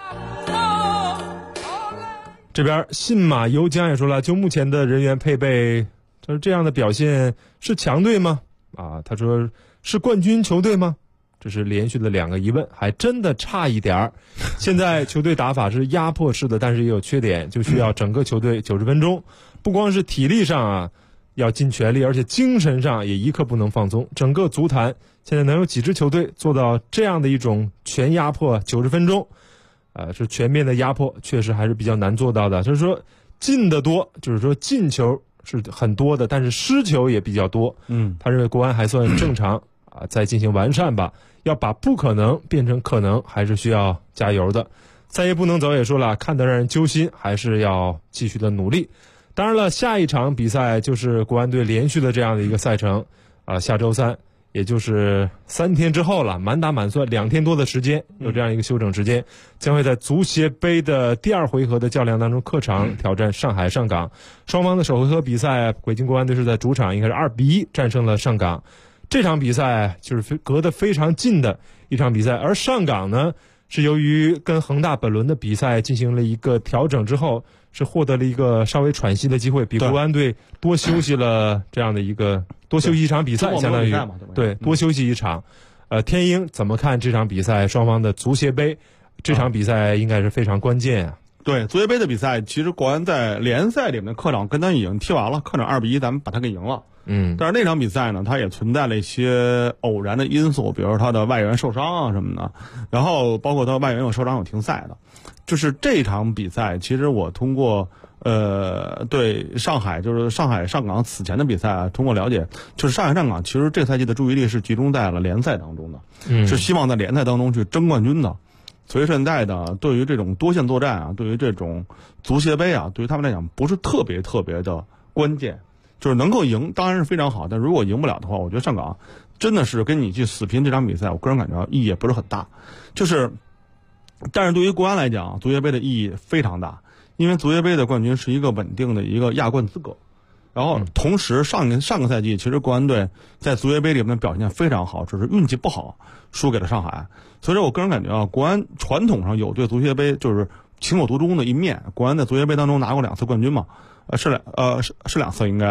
这边信马由缰也说了，就目前的人员配备，他说这样的表现是强队吗？他说是冠军球队吗？这是连续的2个疑问，还真的差一点儿。现在球队打法是压迫式的，但是也有缺点，就需要整个球队90分钟，不光是体力上要尽全力，而且精神上也一刻不能放松。整个足坛现在能有几支球队做到这样的一种全压迫90分钟？是全面的压迫，确实还是比较难做到的。就是说进的多，就是说进球是很多的，但是失球也比较多。他认为国安还算正常再进行完善吧，要把不可能变成可能，还是需要加油的。再也不能走也说了，看得让人揪心，还是要继续的努力。当然了，下一场比赛就是国安队连续的这样的一个赛程下周3，也就是3天之后了，满打满算2天多的时间，有这样一个休整时间，将会在足协杯的第2回合的较量当中客场挑战上海上港。双方的首回合比赛，北京国安队是在主场应该是2-1战胜了上港。这场比赛就是隔得非常近的一场比赛，而上港呢是由于跟恒大本轮的比赛进行了一个调整之后，是获得了一个稍微喘息的机会，比国安队多休息了这样的一个多休息一场比赛，相当于对多休息一场。天鹰怎么看这场比赛？双方的足协杯这场比赛应该是非常关键啊。 对，足协杯的比赛，其实国安在联赛里面客场跟咱已经踢完了，客场2-1咱们把他给赢了。但是那场比赛呢，它也存在了一些偶然的因素，比如他的外援受伤什么的，然后包括他外援有受伤有停赛的。就是这场比赛，其实我通过对上海上港此前的比赛通过了解，就是上海上港其实这赛季的注意力是集中在了联赛当中的，是希望在联赛当中去争冠军的。所以现在的对于这种多线作战对于这种足协杯对于他们来讲不是特别特别的关键。就是能够赢当然是非常好，但如果赢不了的话，我觉得上港真的是跟你去死拼这场比赛，我个人感觉意义也不是很大。但是对于国安来讲，足协杯的意义非常大，因为足协杯的冠军是一个稳定的一个亚冠资格。然后同时上个赛季其实国安队在足协杯里面的表现非常好，只是运气不好输给了上海。所以说我个人感觉国安传统上有对足协杯就是情有独钟的一面。国安在足协杯当中拿过2次冠军嘛，是2次应该。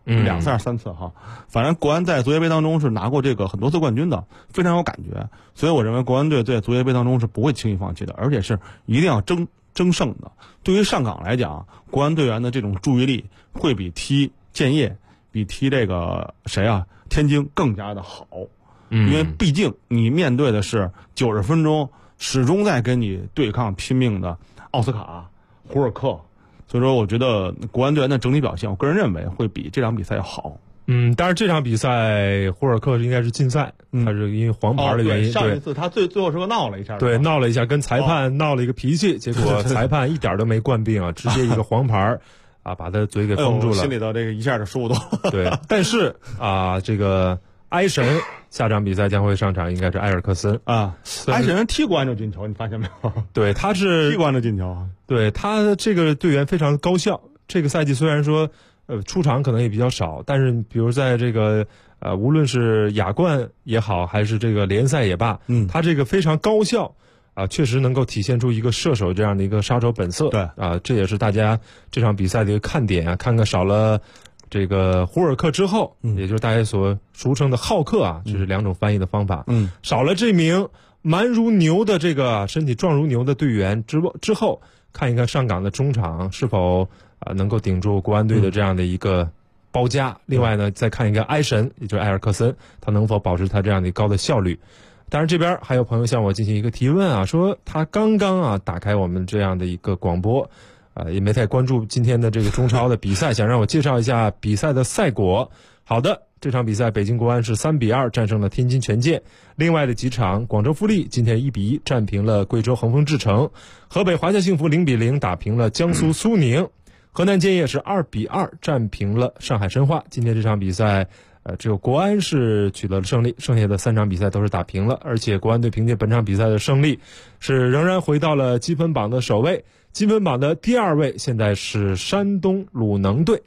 2次还是3次哈。反正国安在足协杯当中是拿过这个很多次冠军的，非常有感觉。所以我认为国安队在足协杯当中是不会轻易放弃的，而且是一定要争胜的。对于上港来讲，国安队员的这种注意力会比踢建业、比踢这个天津更加的好。因为毕竟你面对的是90分钟始终在跟你对抗拼命的奥斯卡、胡尔克，所以说我觉得国安队员的整体表现，我个人认为会比这场比赛要好。 当然这场比赛胡尔克应该是禁赛，他是因为黄牌的原因。 上一次他最后是个闹了一下， 对，闹了一下，跟裁判闹了一个脾气，结果裁判一点都没惯病啊，直接一个黄牌啊，把他嘴给封住了。 心里头这个一下就舒服多。 对，但是这个埃神下场比赛将会上场，应该是埃尔克森啊。埃神踢国安就进球，你发现没有？ 对，他是踢国安的进球。 对，他这个队员非常高效。这个赛季虽然说出场可能也比较少，但是比如在这个无论是亚冠也好，还是这个联赛也罢，他这个非常高效确实能够体现出一个射手这样的一个杀手本色。 对这也是大家这场比赛的一个看点啊。看看少了这个胡尔克之后，也就是大家所俗称的浩克这是2种翻译的方法。少了这名蛮如牛的这个身体壮如牛的队员之后，看一看上港的中场是否能够顶住国安队的这样的一个包夹。另外呢，再看一个埃神，也就是埃尔克森，他能否保持他这样的高的效率。当然这边还有朋友向我进行一个提问说他刚刚打开我们这样的一个广播也没太关注今天的这个中超的比赛，想让我介绍一下比赛的赛果。好的，这场比赛北京国安是3-2战胜了天津权健，另外的几场广州富力今天1-1战平了贵州恒丰智诚，河北华夏幸福0-0打平了江苏苏宁，河南建业是2-2战平了上海申花。今天这场比赛只有国安是取得了胜利，剩下的3场比赛都是打平了，而且国安队凭借本场比赛的胜利是仍然回到了积分榜的首位，积分榜的第2位现在是山东鲁能队。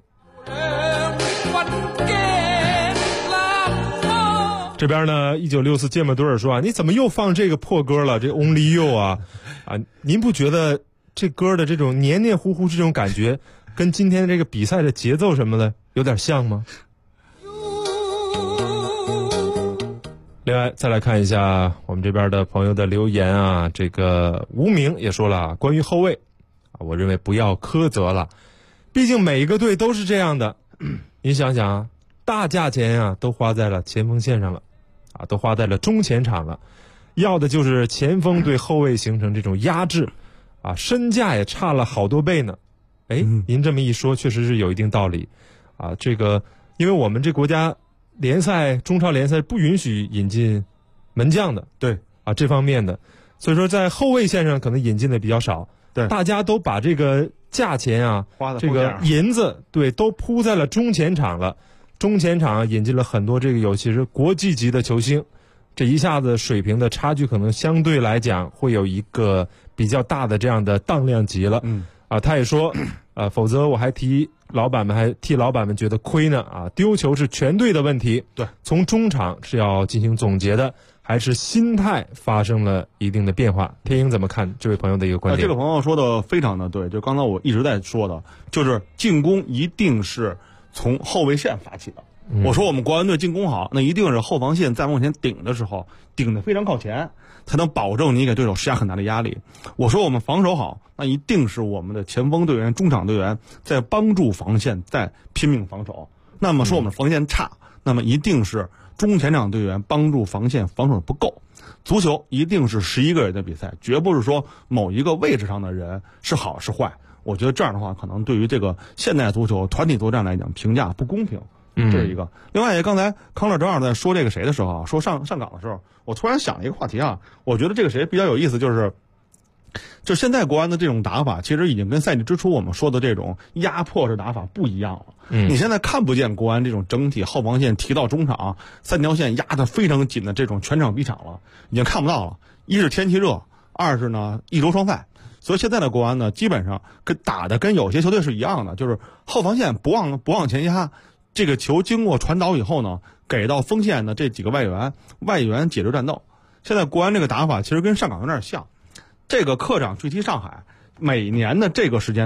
这边呢1964芥末堆尔说你怎么又放这个破歌了，这 Only You 您不觉得这歌的这种黏黏糊糊这种感觉跟今天这个比赛的节奏什么的有点像吗？另外再来看一下我们这边的朋友的留言这个无名也说了关于后卫我认为不要苛责了，毕竟每一个队都是这样的。你想想大价钱都花在了前锋线上了都花在了中前场了，要的就是前锋对后卫形成这种压制身价也差了好多倍呢。您这么一说确实是有一定道理这个因为我们这国家联赛中超联赛不允许引进门将的， 对这方面的，所以说在后卫线上可能引进的比较少。 对， 大家都把这个价钱这个银子都铺在了中前场了。中前场引进了很多这个尤其是国际级的球星，这一下子水平的差距可能相对来讲会有一个比较大的这样的当量级了。他也说否则我还替老板们觉得亏呢丢球是全队的问题。 对，从中场是要进行总结的，还是心态发生了一定的变化？天鹰怎么看这位朋友的一个观点？ 这个朋友说的非常的对，就刚才我一直在说的，就是进攻一定是从后卫线发起的。我说我们国安队进攻好，那一定是后防线在往前顶的时候顶得非常靠前，才能保证你给对手施加很大的压力。我说我们防守好，那一定是我们的前锋队员、中场队员在帮助防线在拼命防守。那么说我们防线差，那么一定是中前场队员帮助防线防守不够。足球一定是11个人的比赛，绝不是说某一个位置上的人是好是坏。我觉得这样的话，可能对于这个现代足球团体作战来讲，评价不公平。这是一个。另外，刚才康乐正好在说这个谁的时候说上港的时候，我突然想了一个话题我觉得这个谁比较有意思，就是现在国安的这种打法，其实已经跟赛季之初我们说的这种压迫式打法不一样了。你现在看不见国安这种整体后防线提到中场3条线压得非常紧的这种全场逼抢了，已经看不到了。一是天气热，二是呢一周双赛。所以现在的国安呢，基本上打的跟有些球队是一样的，就是后防线不往前压。这个球经过传导以后呢，给到锋线的这几个外援解决战斗。现在国安这个打法其实跟上港有点像。这个客场去踢上海，每年的这个时间段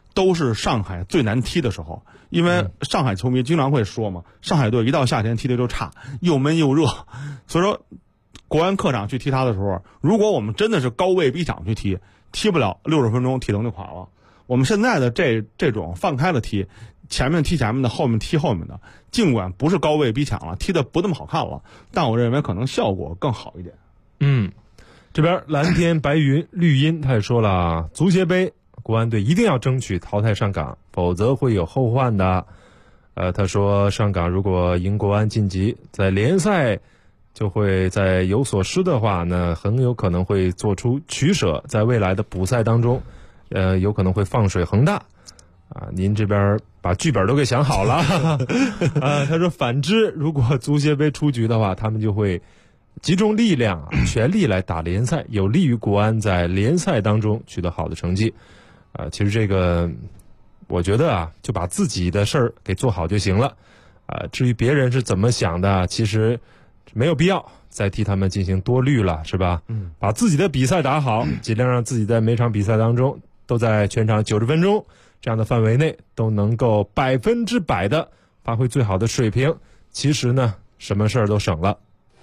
都是上海最难踢的时候，因为上海球迷经常会说嘛，上海队一到夏天踢的就差，又闷又热，所以说国安客场去踢他的时候，如果我们真的是高位逼抢去踢不了60分钟，体能就垮了。我们现在的这种放开了踢，前面踢前面的，后面踢后面的，尽管不是高位逼抢了，踢的不那么好看了，但我认为可能效果更好一点。 这边蓝天白云绿荫他也说了，足协杯国安队一定要争取淘汰上港，否则会有后患的。他说上港如果赢国安晋级，在联赛就会在有所失的话，那很有可能会做出取舍，在未来的补赛当中，有可能会放水恒大。您这边把剧本都给想好了。他说反之，如果足协杯出局的话，他们就会集中力量全力来打联赛，有利于国安在联赛当中取得好的成绩。其实这个我觉得就把自己的事儿给做好就行了。至于别人是怎么想的，其实没有必要再替他们进行多虑了，是吧？把自己的比赛打好，尽量让自己在每场比赛当中都在全场90分钟这样的范围内都能够100%的发挥最好的水平。其实呢，什么事儿都省了。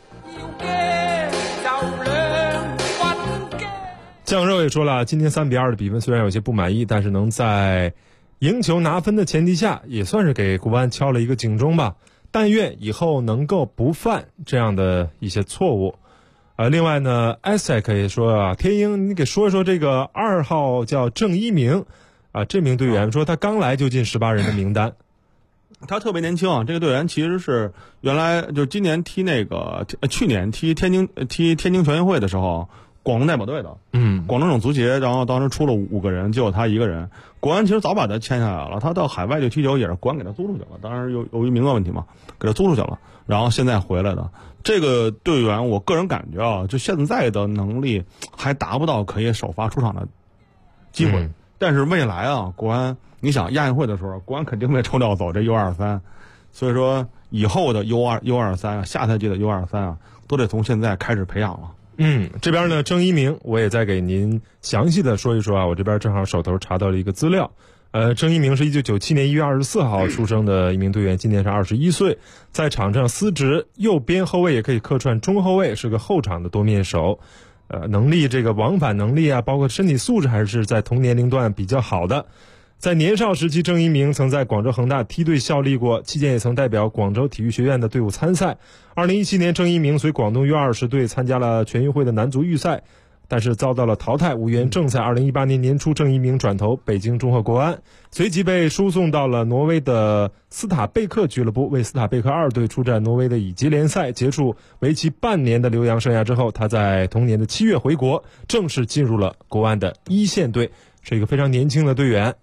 酱肉也说了，今天3-2的比分虽然有些不满意，但是能在赢球拿分的前提下，也算是给国安敲了一个警钟吧。但愿以后能够不犯这样的一些错误。另外呢，艾塞克也说天鹰，你给说一说这个2号叫郑一鸣这名队员，说他刚来就进18人的名单。 他特别年轻这个队员其实是原来就今年踢去年踢天津全运会的时候，广东代表队的，广东省足协，然后当时出了5个人，就有他一个人。国安其实早把他签下来了，他到海外去踢球也是国安给他租出去了，当然由于名额问题嘛，给他租出去了，然后现在回来的这个队员，我个人感觉就现在的能力还达不到可以首发出场的机会，但是未来国安，你想亚运会的时候，国安肯定会抽调走这 U23， 所以说以后的 U23 下赛季的 U23 都得从现在开始培养了。 这边呢，郑一鸣我也再给您详细的说一说我这边正好手头查到了一个资料。郑一鸣是1997年1月24号出生的一名队员，今年是21岁，在场上司职右边后卫，也可以客串中后卫，是个后场的多面手。能力这个往返能力包括身体素质还是在同年龄段比较好的。在年少时期，郑一鸣曾在广州恒大梯队效力过，期间也曾代表广州体育学院的队伍参赛。2017年，郑一鸣随广东 U20 队参加了全运会的男足预赛，但是遭到了淘汰，无缘正赛。2018年年初，郑一鸣转投北京中赫国安，随即被输送到了挪威的斯塔贝克俱乐部，为斯塔贝克2队出战挪威的乙级联赛。结束为期半年的留洋生涯之后，他在同年的7月回国，正式进入了国安的一线队，是一个非常年轻的队员。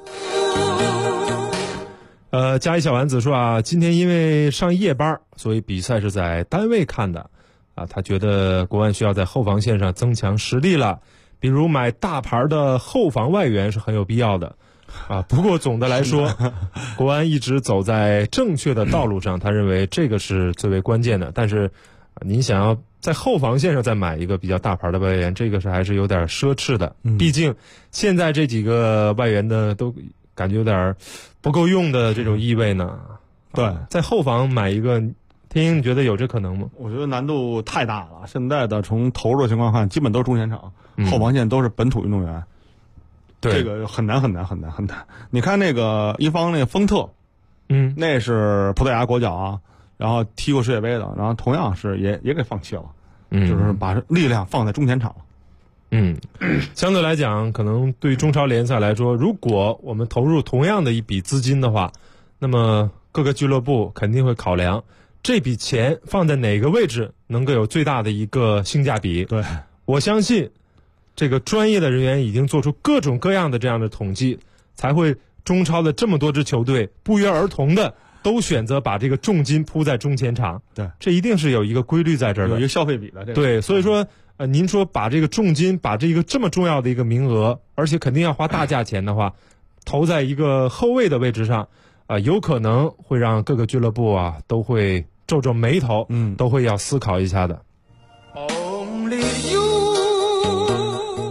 嘉一小丸子说今天因为上夜班，所以比赛是在单位看的他觉得国安需要在后防线上增强实力了，比如买大牌的后防外援是很有必要的不过总的来说国安一直走在正确的道路上，他认为这个是最为关键的。但是您想要在后防线上再买一个比较大牌的外援，这个是还是有点奢侈的，毕竟现在这几个外援呢都感觉有点不够用的这种意味呢。对，在后防买一个，天鹰你觉得有这可能吗？ 我觉得难度太大了。现在的从投入的情况看，基本都是中前场，后防线都是本土运动员，这个很难。你看那个一方那个丰特，那是葡萄牙国脚然后踢过世界杯的，然后同样是也给放弃了，就是把力量放在中前场了。 相对来讲，可能对中超联赛来说，如果我们投入同样的一笔资金的话，那么各个俱乐部肯定会考量这笔钱放在哪个位置能够有最大的一个性价比。 对， 我相信这个专业的人员已经做出各种各样的这样的统计，才会中超的这么多支球队不约而同的都选择把这个重金铺在中前场。 对， 这一定是有一个规律在这儿的， 有一个消费比的。 对，所以说您说把这个重金，把这个这么重要的一个名额，而且肯定要花大价钱的话，投在一个后卫的位置上，有可能会让各个俱乐部都会皱皱眉头，都会要思考一下的。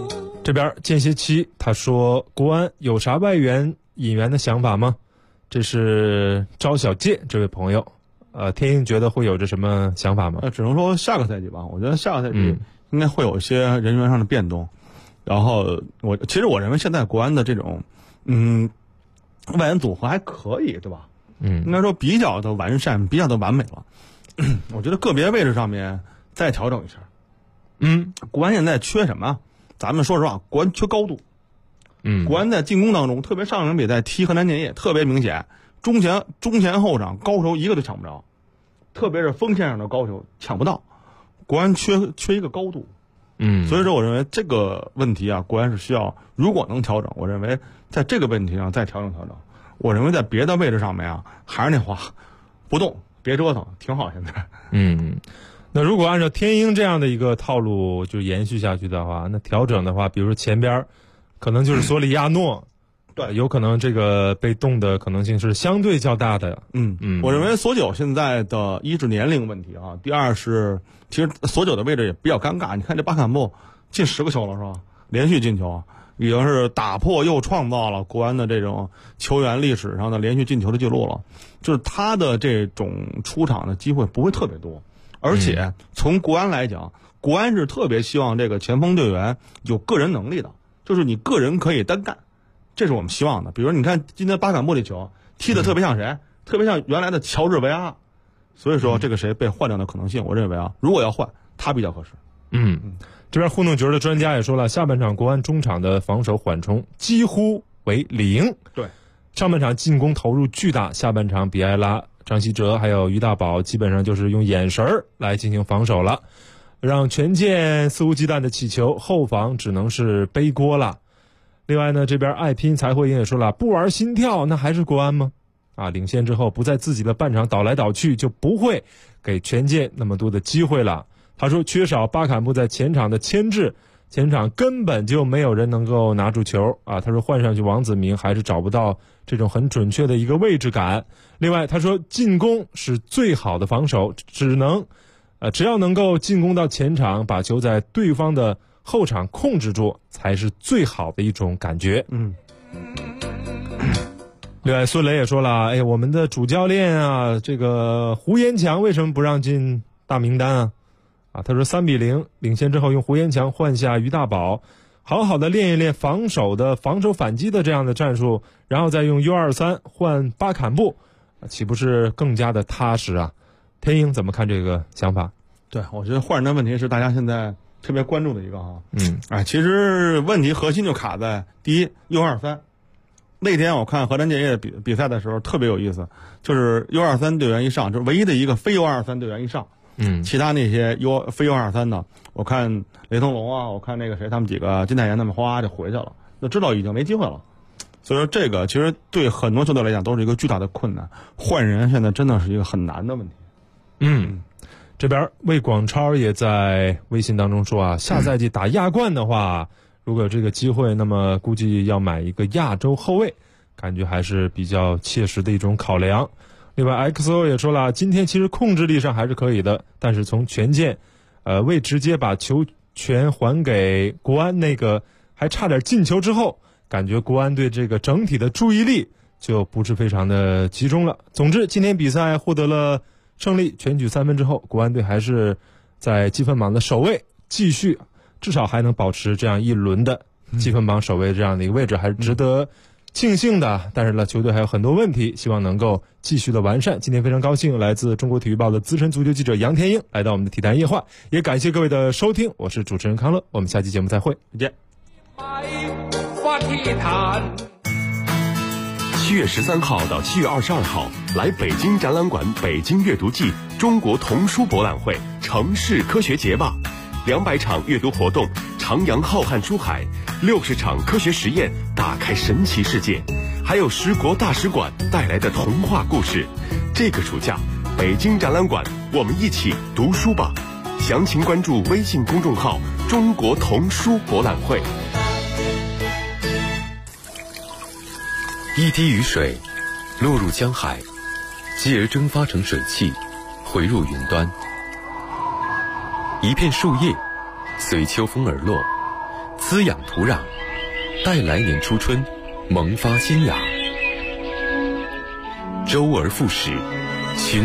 这边间歇期他说国安有啥外援引援的想法吗？这是赵小介这位朋友，天鹰觉得会有着什么想法吗？ 只能说下个赛季吧，我觉得下个赛季应该会有一些人员上的变动。然后其实我认为现在国安的这种外援组合还可以，对吧？应该说比较的完善，比较的完美了。我觉得个别位置上面再调整一下。国安现在缺什么？咱们说实话，国安缺高度。国安在进攻当中，特别上场比赛踢河南建业特别明显，中前后场高球一个都抢不着，特别是锋线上的高球抢不到，国安缺一个高度。所以说我认为这个问题啊，国安是需要，如果能调整，我认为在这个问题上再调整。我认为在别的位置上面啊，还是那话，不动，别折腾，挺好。现在， 那如果按照天鹰这样的一个套路就延续下去的话，那调整的话，比如说前边可能就是索里亚诺， 对， 有可能这个被动的可能性是相对较大的。 我认为索九现在的一是年龄问题啊，第二是其实索九的位置也比较尴尬。你看这巴坎布进10个球了是吧？连续进球，已经是打破又创造了国安的这种球员历史上的连续进球的记录了。就是他的这种出场的机会不会特别多，而且从国安来讲，国安是特别希望这个前锋队员有个人能力的，就是你个人可以单干，这是我们希望的。比如你看今天巴坎布这球踢得特别像谁？特别像原来的乔治维阿。所以说这个谁被换掉的可能性，我认为啊，如果要换，他比较合适。 这边糊弄局的专家也说了，下半场国安中场的防守缓冲几乎为零。 对， 上半场进攻投入巨大，下半场比埃拉、张稀哲还有于大宝基本上就是用眼神来进行防守了，让权健肆无忌惮的起球，后防只能是背锅了。另外呢，这边爱拼才会赢也说了，不玩心跳那还是国安吗？领先之后不在自己的半场倒来倒去，就不会给权健那么多的机会了。他说缺少巴坎布在前场的牵制，前场根本就没有人能够拿住球他说换上去王子明还是找不到这种很准确的一个位置感。另外他说进攻是最好的防守，只要能够进攻到前场，把球在对方的后场控制住，才是最好的一种感觉。另外孙磊也说了，我们的主教练啊，这个胡延强为什么不让进大名单他说3-0领先之后，用胡延强换下于大宝，好好的练一练防守反击的这样的战术，然后再用 U23 换巴坎布，岂不是更加的踏实啊？天鹰怎么看这个想法？ 对，我觉得换人的问题是大家现在特别关注的一个其实问题核心就卡在第一 U23。那天我看河南建业比赛的时候特别有意思，就是 U23 队员一上，就是唯一的一个非 U23 队员一上。其他那些非 U23 的，我看雷腾龙啊，我看那个谁，他们几个金泰妍他们哗就回去了，就知道已经没机会了。所以说这个其实对很多球队来讲都是一个巨大的困难，换人现在真的是一个很难的问题。 这边魏广超也在微信当中说下赛季打亚冠的话，如果有这个机会，那么估计要买一个亚洲后卫，感觉还是比较切实的一种考量。另外 XO 也说了，今天其实控制力上还是可以的，但是从权健未直接把球权还给国安那个还差点进球之后，感觉国安对这个整体的注意力就不是非常的集中了。总之今天比赛获得了胜利，全取3分之后，国安队还是在积分榜的首位，继续至少还能保持这样一轮的积分榜首位这样的一个位置，还是值得庆幸的。但是呢，球队还有很多问题，希望能够继续的完善。今天非常高兴，来自中国体育报的资深足球记者杨天鹰来到我们的体坛夜话，也感谢各位的收听，我是主持人康乐，我们下期节目再会，再见。 7月13号到7月22号，来北京展览馆北京阅读季中国童书博览会城市科学节吧，200场阅读活动，徜徉浩瀚书海，60场科学实验，打开神奇世界，还有10国大使馆带来的童话故事。这个暑假，北京展览馆，我们一起读书吧。详情关注微信公众号“中国童书博览会”。 一滴雨水落入江海，继而蒸发成水汽，回入云端。一片树叶随秋风而落， 滋养土壤，待来年初春萌发新芽，周而复始。